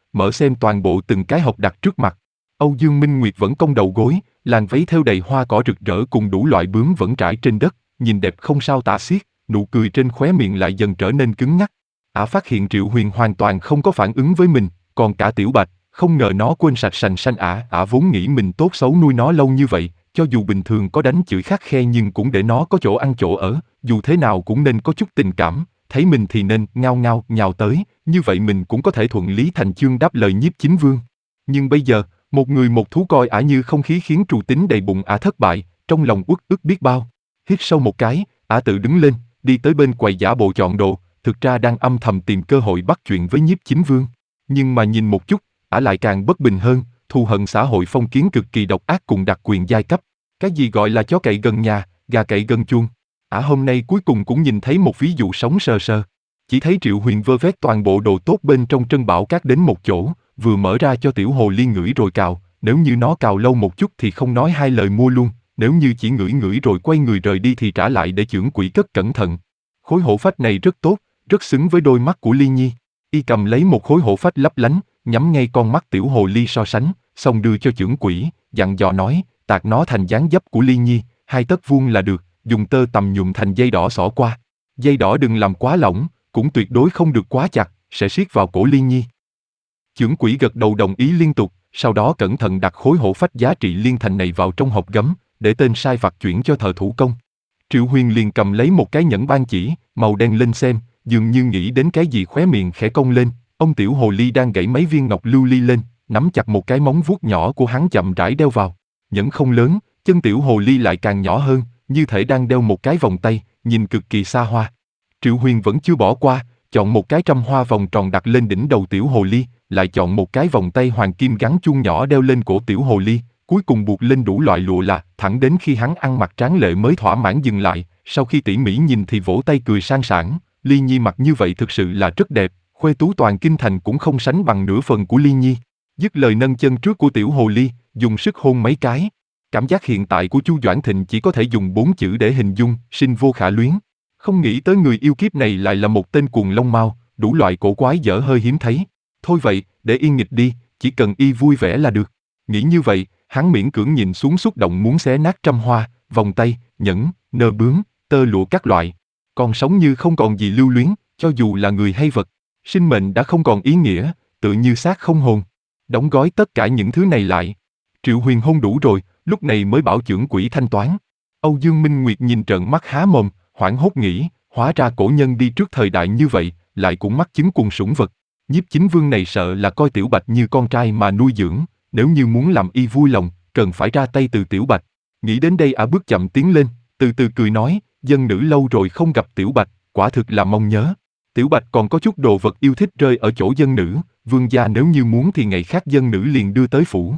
mở xem toàn bộ từng cái hộp đặt trước mặt. Âu Dương Minh Nguyệt vẫn cong đầu gối, làn váy thêu đầy hoa cỏ rực rỡ cùng đủ loại bướm vẫn trải trên đất, nhìn đẹp không sao tả xiết, nụ cười trên khóe miệng lại dần trở nên cứng ngắc. Ả phát hiện Triệu Huyền hoàn toàn không có phản ứng với mình, còn cả Tiểu Bạch, không ngờ nó quên sạch sành sanh Ả. Ả vốn nghĩ mình tốt xấu nuôi nó lâu như vậy, cho dù bình thường có đánh chửi khắt khe nhưng cũng để nó có chỗ ăn chỗ ở, dù thế nào cũng nên có chút tình cảm, thấy mình thì nên ngao ngao nhào tới, như vậy mình cũng có thể thuận lý thành chương đáp lời Nhiếp Chính Vương. Nhưng bây giờ, một người một thú coi Ả như không khí khiến trù tính đầy bụng Ả thất bại, trong lòng uất ức biết bao. Hít sâu một cái, Ả tự đứng lên, đi tới bên quầy giả bộ chọn đồ, thực ra đang âm thầm tìm cơ hội bắt chuyện với Nhiếp Chính Vương. Nhưng mà nhìn một chút, Ả lại càng bất bình hơn, thù hận xã hội phong kiến cực kỳ độc ác cùng đặc quyền giai cấp. Cái gì gọi là chó cậy gần nhà, gà cậy gần chuông. Ả hôm nay cuối cùng cũng nhìn thấy một ví dụ sống sờ sờ. Chỉ thấy Triệu Huyền vơ vét toàn bộ đồ tốt bên trong Trân Bảo Các đến một chỗ, vừa mở ra cho tiểu hồ ly ngửi rồi cào, nếu như nó cào lâu một chút thì không nói hai lời mua luôn, nếu như chỉ ngửi ngửi rồi quay người rời đi thì trả lại để chưởng quỹ cất cẩn thận. Khối hổ phách này rất tốt, rất xứng với đôi mắt của Ly Nhi. Y cầm lấy một khối hổ phách lấp lánh, nhắm ngay con mắt tiểu hồ ly so sánh, xong đưa cho chưởng quỹ, dặn dò nói, tạc nó thành dáng dấp của Ly Nhi, hai tấc vuông là được, dùng tơ tằm nhuộm thành dây đỏ xỏ qua. Dây đỏ đừng làm quá lỏng, cũng tuyệt đối không được quá chặt, sẽ siết vào cổ Ly Nhi. Chưởng quỹ gật đầu đồng ý liên tục, sau đó cẩn thận đặt khối hổ phách giá trị liên thành này vào trong hộp gấm, để tên sai vặt chuyển cho thợ thủ công. Triệu Huyền liền cầm lấy một cái nhẫn ban chỉ, màu đen lên xem, dường như nghĩ đến cái gì khóe miệng khẽ cong lên, ông tiểu hồ ly đang gảy mấy viên ngọc lưu ly lên, nắm chặt một cái móng vuốt nhỏ của hắn chậm rãi đeo vào. Nhẫn không lớn, chân tiểu hồ ly lại càng nhỏ hơn, như thể đang đeo một cái vòng tay, nhìn cực kỳ xa hoa. Triệu Huyền vẫn chưa bỏ qua, chọn một cái trăm hoa vòng tròn đặt lên đỉnh đầu tiểu hồ ly, lại chọn một cái vòng tay hoàng kim gắn chuông nhỏ đeo lên cổ tiểu hồ ly, cuối cùng buộc lên đủ loại lụa là, thẳng đến khi hắn ăn mặc tráng lệ mới thỏa mãn dừng lại, sau khi tỉ mỉ nhìn thì vỗ tay cười sang sảng, Ly Nhi mặc như vậy thực sự là rất đẹp, khuê tú toàn kinh thành cũng không sánh bằng nửa phần của Ly Nhi. Dứt lời nâng chân trước của tiểu hồ ly, dùng sức hôn mấy cái. Cảm giác hiện tại của Chu Doãn Thịnh chỉ có thể dùng bốn chữ để hình dung, sinh vô khả luyến. Không nghĩ tới người yêu kiếp này lại là một tên cuồng lông mao, đủ loại cổ quái dở hơi hiếm thấy. Thôi vậy, để yên nghịch đi, chỉ cần y vui vẻ là được. Nghĩ như vậy, hắn miễn cưỡng nhìn xuống xúc động muốn xé nát trăm hoa, vòng tay, nhẫn, nơ bướm, tơ lụa các loại. Còn sống như không còn gì lưu luyến, cho dù là người hay vật. Sinh mệnh đã không còn ý nghĩa, tự như xác không hồn. Đóng gói tất cả những thứ này lại. Triệu Huyền hôn đủ rồi, lúc này mới bảo chưởng quỹ thanh toán. Âu Dương Minh Nguyệt nhìn trợn mắt há mồm, hoảng hốt nghĩ, hóa ra cổ nhân đi trước thời đại như vậy, lại cũng mắc chứng cuồng sủng vật. Nhiếp Chính Vương này sợ là coi Tiểu Bạch như con trai mà nuôi dưỡng, nếu như muốn làm y vui lòng, cần phải ra tay từ Tiểu Bạch. Nghĩ đến đây Ả bước chậm tiến lên, từ từ cười nói, dân nữ lâu rồi không gặp Tiểu Bạch, quả thực là mong nhớ. Tiểu Bạch còn có chút đồ vật yêu thích rơi ở chỗ dân nữ, vương gia nếu như muốn thì ngày khác dân nữ liền đưa tới phủ.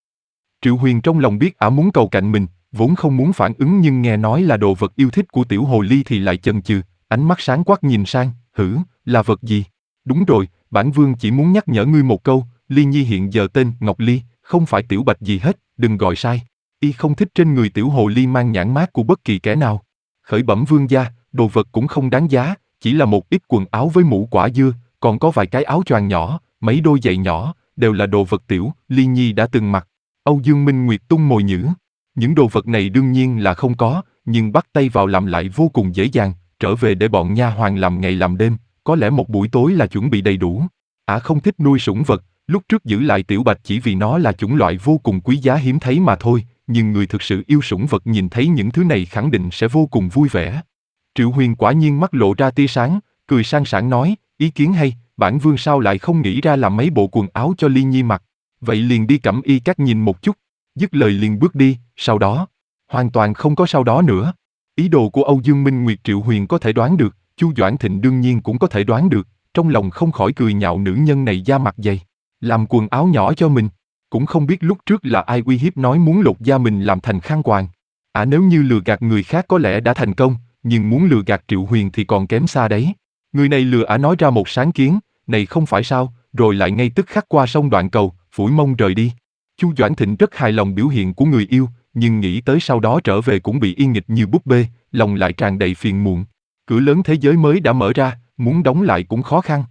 Triệu Huyền trong lòng biết Ả muốn cầu cạnh mình, vốn không muốn phản ứng nhưng nghe nói là đồ vật yêu thích của tiểu hồ ly thì lại chần chừ, ánh mắt sáng quắc nhìn sang, hử, là vật gì? Đúng rồi, bản vương chỉ muốn nhắc nhở ngươi một câu, Ly Nhi hiện giờ tên Ngọc Ly, không phải Tiểu Bạch gì hết, đừng gọi sai. Y không thích trên người tiểu hồ ly mang nhãn mác của bất kỳ kẻ nào. Khởi bẩm vương gia, đồ vật cũng không đáng giá, chỉ là một ít quần áo với mũ quả dưa, còn có vài cái áo choàng nhỏ, mấy đôi giày nhỏ, đều là đồ vật tiểu Ly Nhi đã từng mặc. Âu Dương Minh Nguyệt tung mồi nhữ. Những đồ vật này đương nhiên là không có, nhưng bắt tay vào làm lại vô cùng dễ dàng, trở về để bọn nha hoàn làm ngày làm đêm, có lẽ một buổi tối là chuẩn bị đầy đủ. Ả không thích nuôi sủng vật, lúc trước giữ lại Tiểu Bạch chỉ vì nó là chủng loại vô cùng quý giá hiếm thấy mà thôi, nhưng người thực sự yêu sủng vật nhìn thấy những thứ này khẳng định sẽ vô cùng vui vẻ. Triệu Huyền quả nhiên mắt lộ ra tia sáng, cười sang sảng nói, ý kiến hay, bản vương sao lại không nghĩ ra làm mấy bộ quần áo cho Ly Nhi mặc, vậy liền đi Cẩm Y Các nhìn một chút. Dứt lời liền bước đi, sau đó, hoàn toàn không có sau đó nữa. Ý đồ của Âu Dương Minh Nguyệt Triệu Huyền có thể đoán được, Chu Doãn Thịnh đương nhiên cũng có thể đoán được, trong lòng không khỏi cười nhạo nữ nhân này da mặt dày, làm quần áo nhỏ cho mình, cũng không biết lúc trước là ai uy hiếp nói muốn lột da mình làm thành khăn quàng. À nếu như lừa gạt người khác có lẽ đã thành công, nhưng muốn lừa gạt Triệu Huyền thì còn kém xa đấy. Người này lừa Ả nói ra một sáng kiến, này không phải sao, rồi lại ngay tức khắc qua sông Đoạn Cầu, phủi mông rời đi. Chu Doãn Thịnh rất hài lòng biểu hiện của người yêu, nhưng nghĩ tới sau đó trở về cũng bị yên nghịch như búp bê, lòng lại tràn đầy phiền muộn. Cửa lớn thế giới mới đã mở ra, muốn đóng lại cũng khó khăn.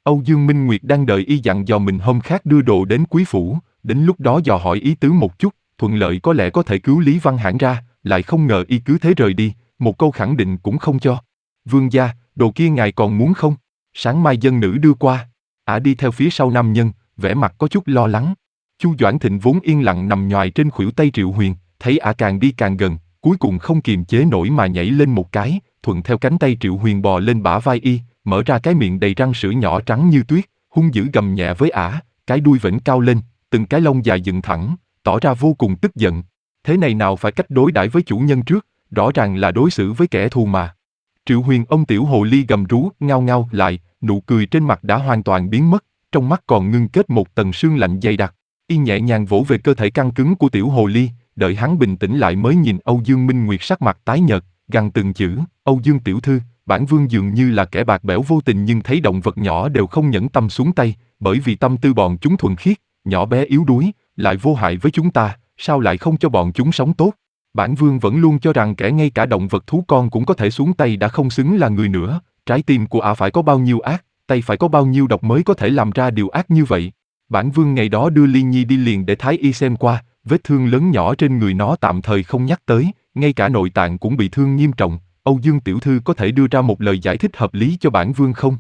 Âu Dương Minh Nguyệt đang đợi y dặn dò mình hôm khác đưa đồ đến quý phủ, đến lúc đó dò hỏi ý tứ một chút, thuận lợi có lẽ có thể cứu Lý Văn Hãn ra, lại không ngờ y cứ thế rời đi, một câu khẳng định cũng không cho. Vương gia, đồ kia ngài còn muốn không? Sáng mai dân nữ đưa qua. Ả đi theo phía sau nam nhân, vẻ mặt có chút lo lắng. Chu Doãn Thịnh vốn yên lặng nằm nhoài trên khuỷu tay Triệu Huyền, thấy Ả càng đi càng gần, cuối cùng không kiềm chế nổi mà nhảy lên một cái, thuận theo cánh tay Triệu Huyền bò lên bả vai y, mở ra cái miệng đầy răng sữa nhỏ trắng như tuyết, hung dữ gầm nhẹ với Ả, cái đuôi vểnh cao lên, từng cái lông dài dựng thẳng, tỏ ra vô cùng tức giận. Thế này nào phải cách đối đãi với chủ nhân trước, rõ ràng là đối xử với kẻ thù mà. Triệu Huyền ông tiểu hồ ly gầm rú, ngao ngao lại, nụ cười trên mặt đã hoàn toàn biến mất, trong mắt còn ngưng kết một tầng sương lạnh dày đặc. Y nhẹ nhàng vỗ về cơ thể căng cứng của tiểu hồ ly, đợi hắn bình tĩnh lại mới nhìn Âu Dương Minh Nguyệt sắc mặt tái nhợt, gằn từng chữ, Âu Dương tiểu thư, bản vương dường như là kẻ bạc bẽo vô tình nhưng thấy động vật nhỏ đều không nhẫn tâm xuống tay, bởi vì tâm tư bọn chúng thuần khiết, nhỏ bé yếu đuối, lại vô hại với chúng ta, sao lại không cho bọn chúng sống tốt? Bản vương vẫn luôn cho rằng kẻ ngay cả động vật thú con cũng có thể xuống tay đã không xứng là người nữa, trái tim của ả phải có bao nhiêu ác, tay phải có bao nhiêu độc mới có thể làm ra điều ác như vậy. Bản vương ngày đó đưa Ly Nhi đi liền để thái y xem qua, vết thương lớn nhỏ trên người nó tạm thời không nhắc tới, ngay cả nội tạng cũng bị thương nghiêm trọng. Âu Dương tiểu thư có thể đưa ra một lời giải thích hợp lý cho bản vương không?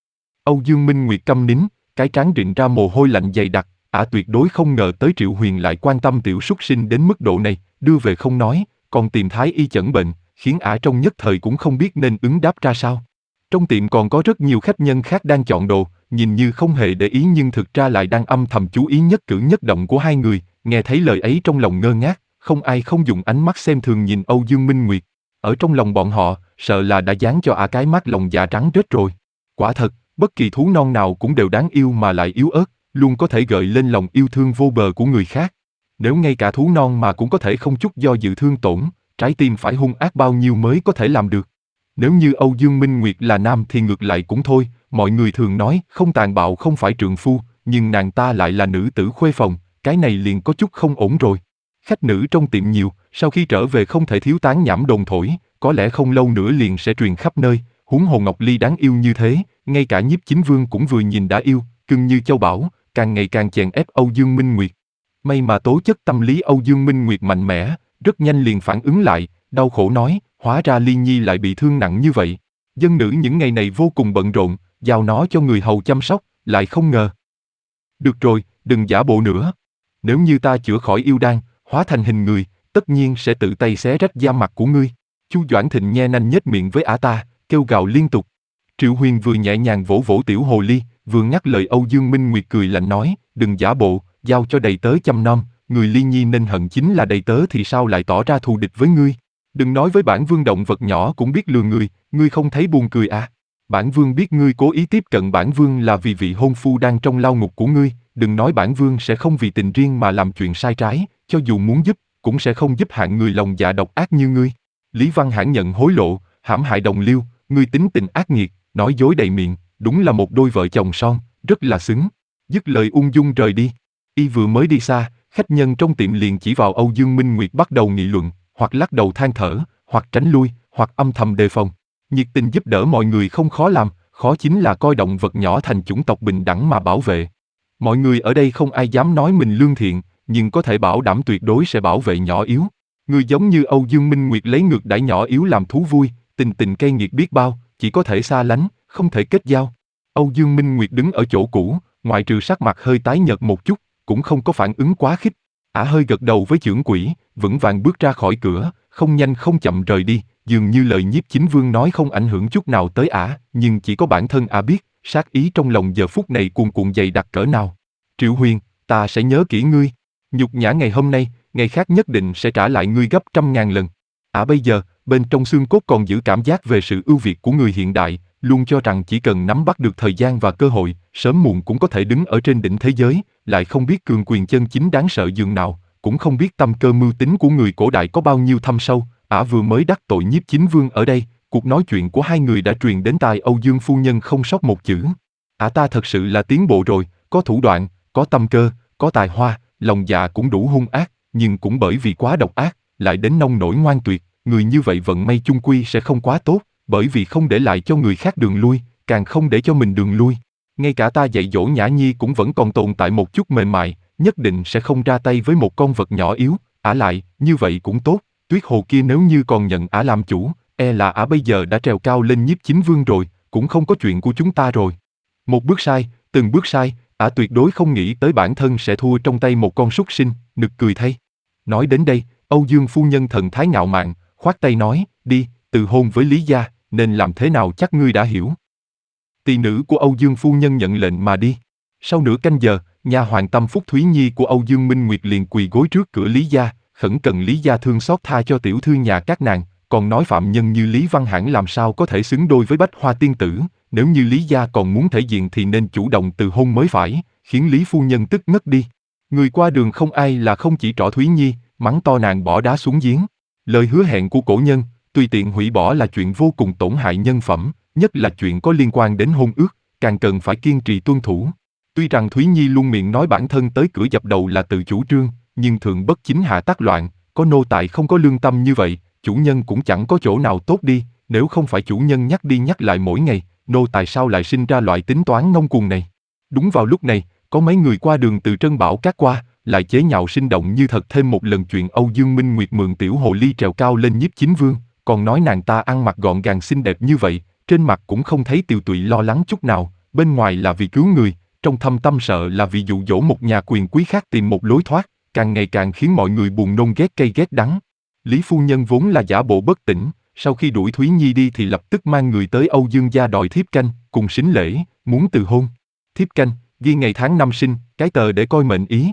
Âu Dương Minh Nguyệt câm nín, cái trán rịn ra mồ hôi lạnh dày đặc, ả tuyệt đối không ngờ tới Triệu Huyền lại quan tâm tiểu súc sinh đến mức độ này, đưa về không nói, còn tìm thái y chẩn bệnh, khiến ả trong nhất thời cũng không biết nên ứng đáp ra sao. Trong tiệm còn có rất nhiều khách nhân khác đang chọn đồ, nhìn như không hề để ý nhưng thực ra lại đang âm thầm chú ý nhất cử nhất động của hai người, nghe thấy lời ấy trong lòng ngơ ngác, không ai không dùng ánh mắt xem thường nhìn Âu Dương Minh Nguyệt. Ở trong lòng bọn họ, sợ là đã dán cho ả cái mắt lòng dạ trắng rết rồi. Quả thật, bất kỳ thú non nào cũng đều đáng yêu mà lại yếu ớt, luôn có thể gợi lên lòng yêu thương vô bờ của người khác. Nếu ngay cả thú non mà cũng có thể không chút do dự thương tổn, trái tim phải hung ác bao nhiêu mới có thể làm được. Nếu như Âu Dương Minh Nguyệt là nam thì ngược lại cũng thôi, mọi người thường nói không tàn bạo không phải trượng phu, nhưng nàng ta lại là nữ tử khuê phòng, cái này liền có chút không ổn rồi. Khách nữ trong tiệm nhiều, sau khi trở về không thể thiếu tán nhảm đồn thổi, có lẽ không lâu nữa liền sẽ truyền khắp nơi, huống hồ Ngọc Ly đáng yêu như thế, ngay cả Nhiếp Chính Vương cũng vừa nhìn đã yêu, cưng như châu bảo, càng ngày càng chèn ép Âu Dương Minh Nguyệt. May mà tố chất tâm lý Âu Dương Minh Nguyệt mạnh mẽ, rất nhanh liền phản ứng lại, đau khổ nói, hóa ra Ly Nhi lại bị thương nặng như vậy. Dân nữ những ngày này vô cùng bận rộn, giao nó cho người hầu chăm sóc, lại không ngờ. Được rồi, đừng giả bộ nữa. Nếu như ta chữa khỏi yêu đan, hóa thành hình người, tất nhiên sẽ tự tay xé rách da mặt của ngươi. Chu Doãn Thịnh nhe nanh nhếch miệng với ả ta, kêu gào liên tục. Triệu Huyền vừa nhẹ nhàng vỗ vỗ tiểu hồ ly, vừa nhắc lời Âu Dương Minh Nguyệt cười lạnh nói, đừng giả bộ, giao cho đầy tớ chăm nom, người Ly Nhi nên hận chính là đầy tớ thì sao lại tỏ ra thù địch với ngươi. Đừng nói với bản vương động vật nhỏ cũng biết lừa người, ngươi không thấy buồn cười à? Bản vương biết ngươi cố ý tiếp cận bản vương là vì vị hôn phu đang trong lao ngục của ngươi, đừng nói bản vương sẽ không vì tình riêng mà làm chuyện sai trái, cho dù muốn giúp, cũng sẽ không giúp hạng người lòng dạ độc ác như ngươi. Lý Văn Hãn nhận hối lộ, hãm hại đồng liêu, ngươi tính tình ác nghiệt, nói dối đầy miệng, đúng là một đôi vợ chồng son, rất là xứng. Dứt lời ung dung rời đi. Y vừa mới đi xa, khách nhân trong tiệm liền chỉ vào Âu Dương Minh Nguyệt bắt đầu nghị luận, hoặc lắc đầu than thở, hoặc tránh lui, hoặc âm thầm đề phòng. Nhiệt tình giúp đỡ mọi người không khó làm, khó chính là coi động vật nhỏ thành chủng tộc bình đẳng mà bảo vệ. Mọi người ở đây không ai dám nói mình lương thiện, nhưng có thể bảo đảm tuyệt đối sẽ bảo vệ nhỏ yếu. Người giống như Âu Dương Minh Nguyệt lấy ngược đãi nhỏ yếu làm thú vui, tình tình cay nghiệt biết bao, chỉ có thể xa lánh, không thể kết giao. Âu Dương Minh Nguyệt đứng ở chỗ cũ, ngoại trừ sắc mặt hơi tái nhợt một chút, cũng không có phản ứng quá khích. Ả hơi gật đầu với chưởng quỷ, vững vàng bước ra khỏi cửa, không nhanh không chậm rời đi, dường như lời Nhiếp Chính Vương nói không ảnh hưởng chút nào tới Ả, nhưng chỉ có bản thân Ả biết, sát ý trong lòng giờ phút này cuồn cuộn dày đặc cỡ nào. Triệu Huyền, ta sẽ nhớ kỹ ngươi. Nhục nhã ngày hôm nay, ngày khác nhất định sẽ trả lại ngươi gấp trăm ngàn lần. Ả bây giờ, bên trong xương cốt còn giữ cảm giác về sự ưu việt của người hiện đại, luôn cho rằng chỉ cần nắm bắt được thời gian và cơ hội, sớm muộn cũng có thể đứng ở trên đỉnh thế giới, lại không biết cường quyền chân chính đáng sợ dường nào, cũng không biết tâm cơ mưu tính của người cổ đại có bao nhiêu thâm sâu. Ả vừa mới đắc tội Nhiếp Chính Vương ở đây, cuộc nói chuyện của hai người đã truyền đến tai Âu Dương phu nhân không sót một chữ. Ả ta thật sự là tiến bộ rồi, có thủ đoạn, có tâm cơ, có tài hoa, lòng dạ cũng đủ hung ác, nhưng cũng bởi vì quá độc ác, lại đến nông nổi ngoan tuyệt, người như vậy vận may chung quy sẽ không quá tốt, bởi vì không để lại cho người khác đường lui, càng không để cho mình đường lui. Ngay cả ta dạy dỗ Nhã Nhi cũng vẫn còn tồn tại một chút mềm mại, nhất định sẽ không ra tay với một con vật nhỏ yếu, ả lại, như vậy cũng tốt, Tuyết Hồ kia nếu như còn nhận ả làm chủ, e là ả bây giờ đã trèo cao lên nhiếp chính vương rồi, cũng không có chuyện của chúng ta rồi. Một bước sai, từng bước sai, ả tuyệt đối không nghĩ tới bản thân sẽ thua trong tay một con súc sinh, nực cười thay. Nói đến đây, Âu Dương phu nhân thần thái ngạo mạn, khoát tay nói, đi, từ hôn với Lý gia, nên làm thế nào chắc ngươi đã hiểu. Tỳ nữ của Âu Dương phu nhân nhận lệnh mà đi. Sau nửa canh giờ, nha hoàn Tâm Phúc Thúy Nhi của Âu Dương Minh Nguyệt liền quỳ gối trước cửa Lý gia, khẩn cần Lý gia thương xót tha cho tiểu thư nhà các nàng, còn nói phạm nhân như Lý Văn Hãn làm sao có thể xứng đôi với Bách Hoa tiên tử, nếu như Lý gia còn muốn thể diện thì nên chủ động từ hôn mới phải, khiến Lý phu nhân tức ngất đi. Người qua đường không ai là không chỉ trỏ Thúy Nhi, mắng to nàng bỏ đá xuống giếng. Lời hứa hẹn của cổ nhân, tùy tiện hủy bỏ là chuyện vô cùng tổn hại nhân phẩm, nhất là chuyện có liên quan đến hôn ước, càng cần phải kiên trì tuân thủ. Tuy rằng Thúy Nhi luôn miệng nói bản thân tới cửa dập đầu là tự chủ trương, nhưng thường bất chính hạ tác loạn, có nô tài không có lương tâm như vậy, chủ nhân cũng chẳng có chỗ nào tốt đi, nếu không phải chủ nhân nhắc đi nhắc lại mỗi ngày, nô tài sao lại sinh ra loại tính toán ngông cuồng này. Đúng vào lúc này, có mấy người qua đường từ Trân Bảo Các qua, lại chế nhạo sinh động như thật thêm một lần chuyện Âu Dương Minh Nguyệt mượn tiểu hồ ly trèo cao lên nhiếp chính vương, còn nói nàng ta ăn mặc gọn gàng xinh đẹp như vậy, trên mặt cũng không thấy tiều tụy lo lắng chút nào, bên ngoài là vì cứu người, trong thâm tâm sợ là vì dụ dỗ một nhà quyền quý khác tìm một lối thoát, càng ngày càng khiến mọi người buồn nôn ghét cay ghét đắng. Lý phu nhân vốn là giả bộ bất tỉnh, sau khi đuổi Thúy Nhi đi thì lập tức mang người tới Âu Dương gia đòi thiếp canh, cùng sính lễ, muốn từ hôn. Thiếp canh, ghi ngày tháng năm sinh, cái tờ để coi mệnh ý.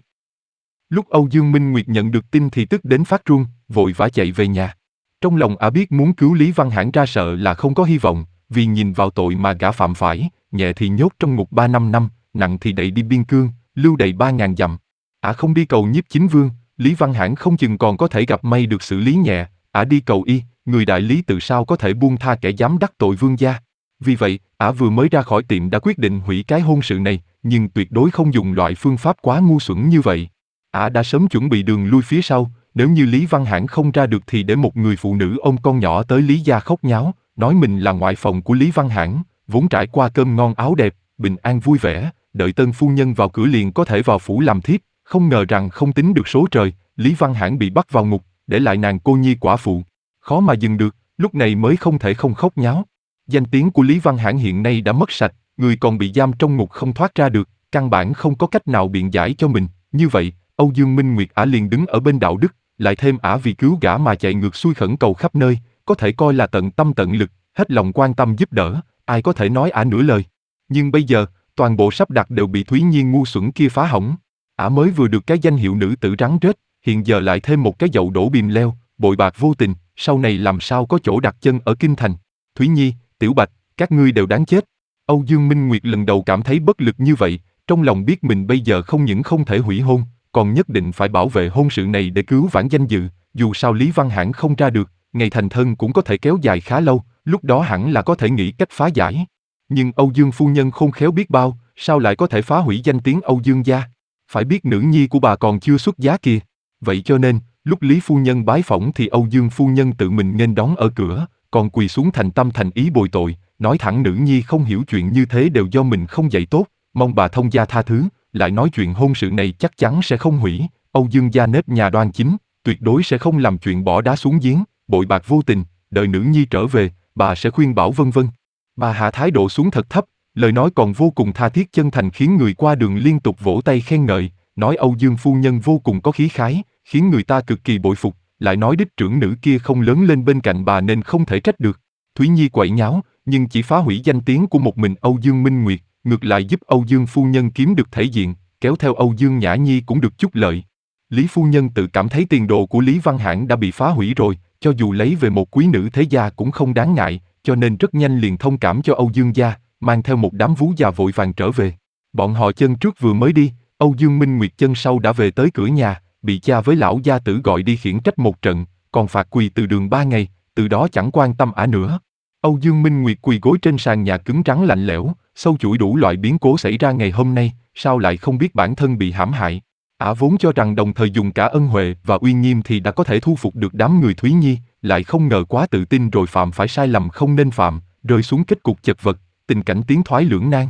Lúc Âu Dương Minh Nguyệt nhận được tin thì tức đến phát run, vội vã chạy về nhà. Trong lòng ả biết muốn cứu Lý Văn Hãn ra sợ là không có hy vọng, vì nhìn vào tội mà gã phạm phải, nhẹ thì nhốt trong ngục ba năm năm, nặng thì đẩy đi biên cương, lưu đày ba ngàn dặm. Ả không đi cầu nhiếp chính vương, Lý Văn Hãn không chừng còn có thể gặp may được xử lý nhẹ, ả đi cầu y, người đại lý tự sao có thể buông tha kẻ dám đắc tội vương gia. Vì vậy, ả vừa mới ra khỏi tiệm đã quyết định hủy cái hôn sự này, nhưng tuyệt đối không dùng loại phương pháp quá ngu xuẩn như vậy. Ả đã sớm chuẩn bị đường lui phía sau, nếu như Lý Văn Hãn không ra được thì để một người phụ nữ ôm con nhỏ tới Lý gia khóc nháo, nói mình là ngoại phòng của Lý Văn Hãn, vốn trải qua cơm ngon áo đẹp, bình an vui vẻ, đợi tân phu nhân vào cửa liền có thể vào phủ làm thiếp, không ngờ rằng không tính được số trời, Lý Văn Hãn bị bắt vào ngục, để lại nàng cô nhi quả phụ, khó mà dừng được, lúc này mới không thể không khóc nháo. Danh tiếng của Lý Văn Hãn hiện nay đã mất sạch, người còn bị giam trong ngục không thoát ra được, căn bản không có cách nào biện giải cho mình, như vậy, Âu Dương Minh Nguyệt ả liền đứng ở bên đạo đức, lại thêm ả vì cứu gã mà chạy ngược xuôi khẩn cầu khắp nơi, có thể coi là tận tâm tận lực, hết lòng quan tâm giúp đỡ, ai có thể nói ả nửa lời. Nhưng bây giờ, toàn bộ sắp đặt đều bị Thúy Nhi ngu xuẩn kia phá hỏng. Ả mới vừa được cái danh hiệu nữ tử rắn rết, hiện giờ lại thêm một cái dậu đổ bìm leo, bội bạc vô tình, sau này làm sao có chỗ đặt chân ở kinh thành. Thúy Nhi, Tiểu Bạch, các ngươi đều đáng chết. Âu Dương Minh Nguyệt lần đầu cảm thấy bất lực như vậy, trong lòng biết mình bây giờ không những không thể hủy hôn, còn nhất định phải bảo vệ hôn sự này để cứu vãn danh dự, dù sao Lý Văn Hãn không ra được, ngày thành thân cũng có thể kéo dài khá lâu, lúc đó hẳn là có thể nghĩ cách phá giải. Nhưng Âu Dương phu nhân khôn khéo biết bao, sao lại có thể phá hủy danh tiếng Âu Dương gia? Phải biết nữ nhi của bà còn chưa xuất giá kìa. Vậy cho nên, lúc Lý phu nhân bái phỏng thì Âu Dương phu nhân tự mình nghênh đón ở cửa, còn quỳ xuống thành tâm thành ý bồi tội, nói thẳng nữ nhi không hiểu chuyện như thế đều do mình không dạy tốt, mong bà thông gia tha thứ, lại nói chuyện hôn sự này chắc chắn sẽ không hủy, Âu Dương gia nếp nhà đoan chính, tuyệt đối sẽ không làm chuyện bỏ đá xuống giếng, bội bạc vô tình, đợi nữ nhi trở về, bà sẽ khuyên bảo vân vân. Bà hạ thái độ xuống thật thấp, lời nói còn vô cùng tha thiết chân thành khiến người qua đường liên tục vỗ tay khen ngợi, nói Âu Dương phu nhân vô cùng có khí khái, khiến người ta cực kỳ bội phục, lại nói đích trưởng nữ kia không lớn lên bên cạnh bà nên không thể trách được. Thúy Nhi quậy nháo, nhưng chỉ phá hủy danh tiếng của một mình Âu Dương Minh Nguyệt, ngược lại giúp Âu Dương phu nhân kiếm được thể diện, kéo theo Âu Dương Nhã Nhi cũng được chút lợi. Lý phu nhân tự cảm thấy tiền đồ của Lý Văn Hãn đã bị phá hủy rồi, cho dù lấy về một quý nữ thế gia cũng không đáng ngại, cho nên rất nhanh liền thông cảm cho Âu Dương gia, mang theo một đám vú già vội vàng trở về. Bọn họ chân trước vừa mới đi, Âu Dương Minh Nguyệt chân sau đã về tới cửa nhà, bị cha với lão gia tử gọi đi khiển trách một trận, còn phạt quỳ từ đường ba ngày, từ đó chẳng quan tâm ả nữa. Âu Dương Minh Nguyệt quỳ gối trên sàn nhà cứng rắn lạnh lẽo, sâu chuỗi đủ loại biến cố xảy ra ngày hôm nay, sao lại không biết bản thân bị hãm hại. Ả vốn cho rằng đồng thời dùng cả ân huệ và uy nghiêm thì đã có thể thu phục được đám người Thúy Nhi, lại không ngờ quá tự tin rồi phạm phải sai lầm không nên phạm, rơi xuống kết cục chật vật, tình cảnh tiến thoái lưỡng nan.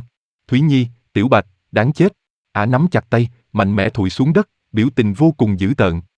Thúy Nhi, Tiểu Bạch, đáng chết. Ả nắm chặt tay, mạnh mẽ thụi xuống đất, biểu tình vô cùng dữ tợn.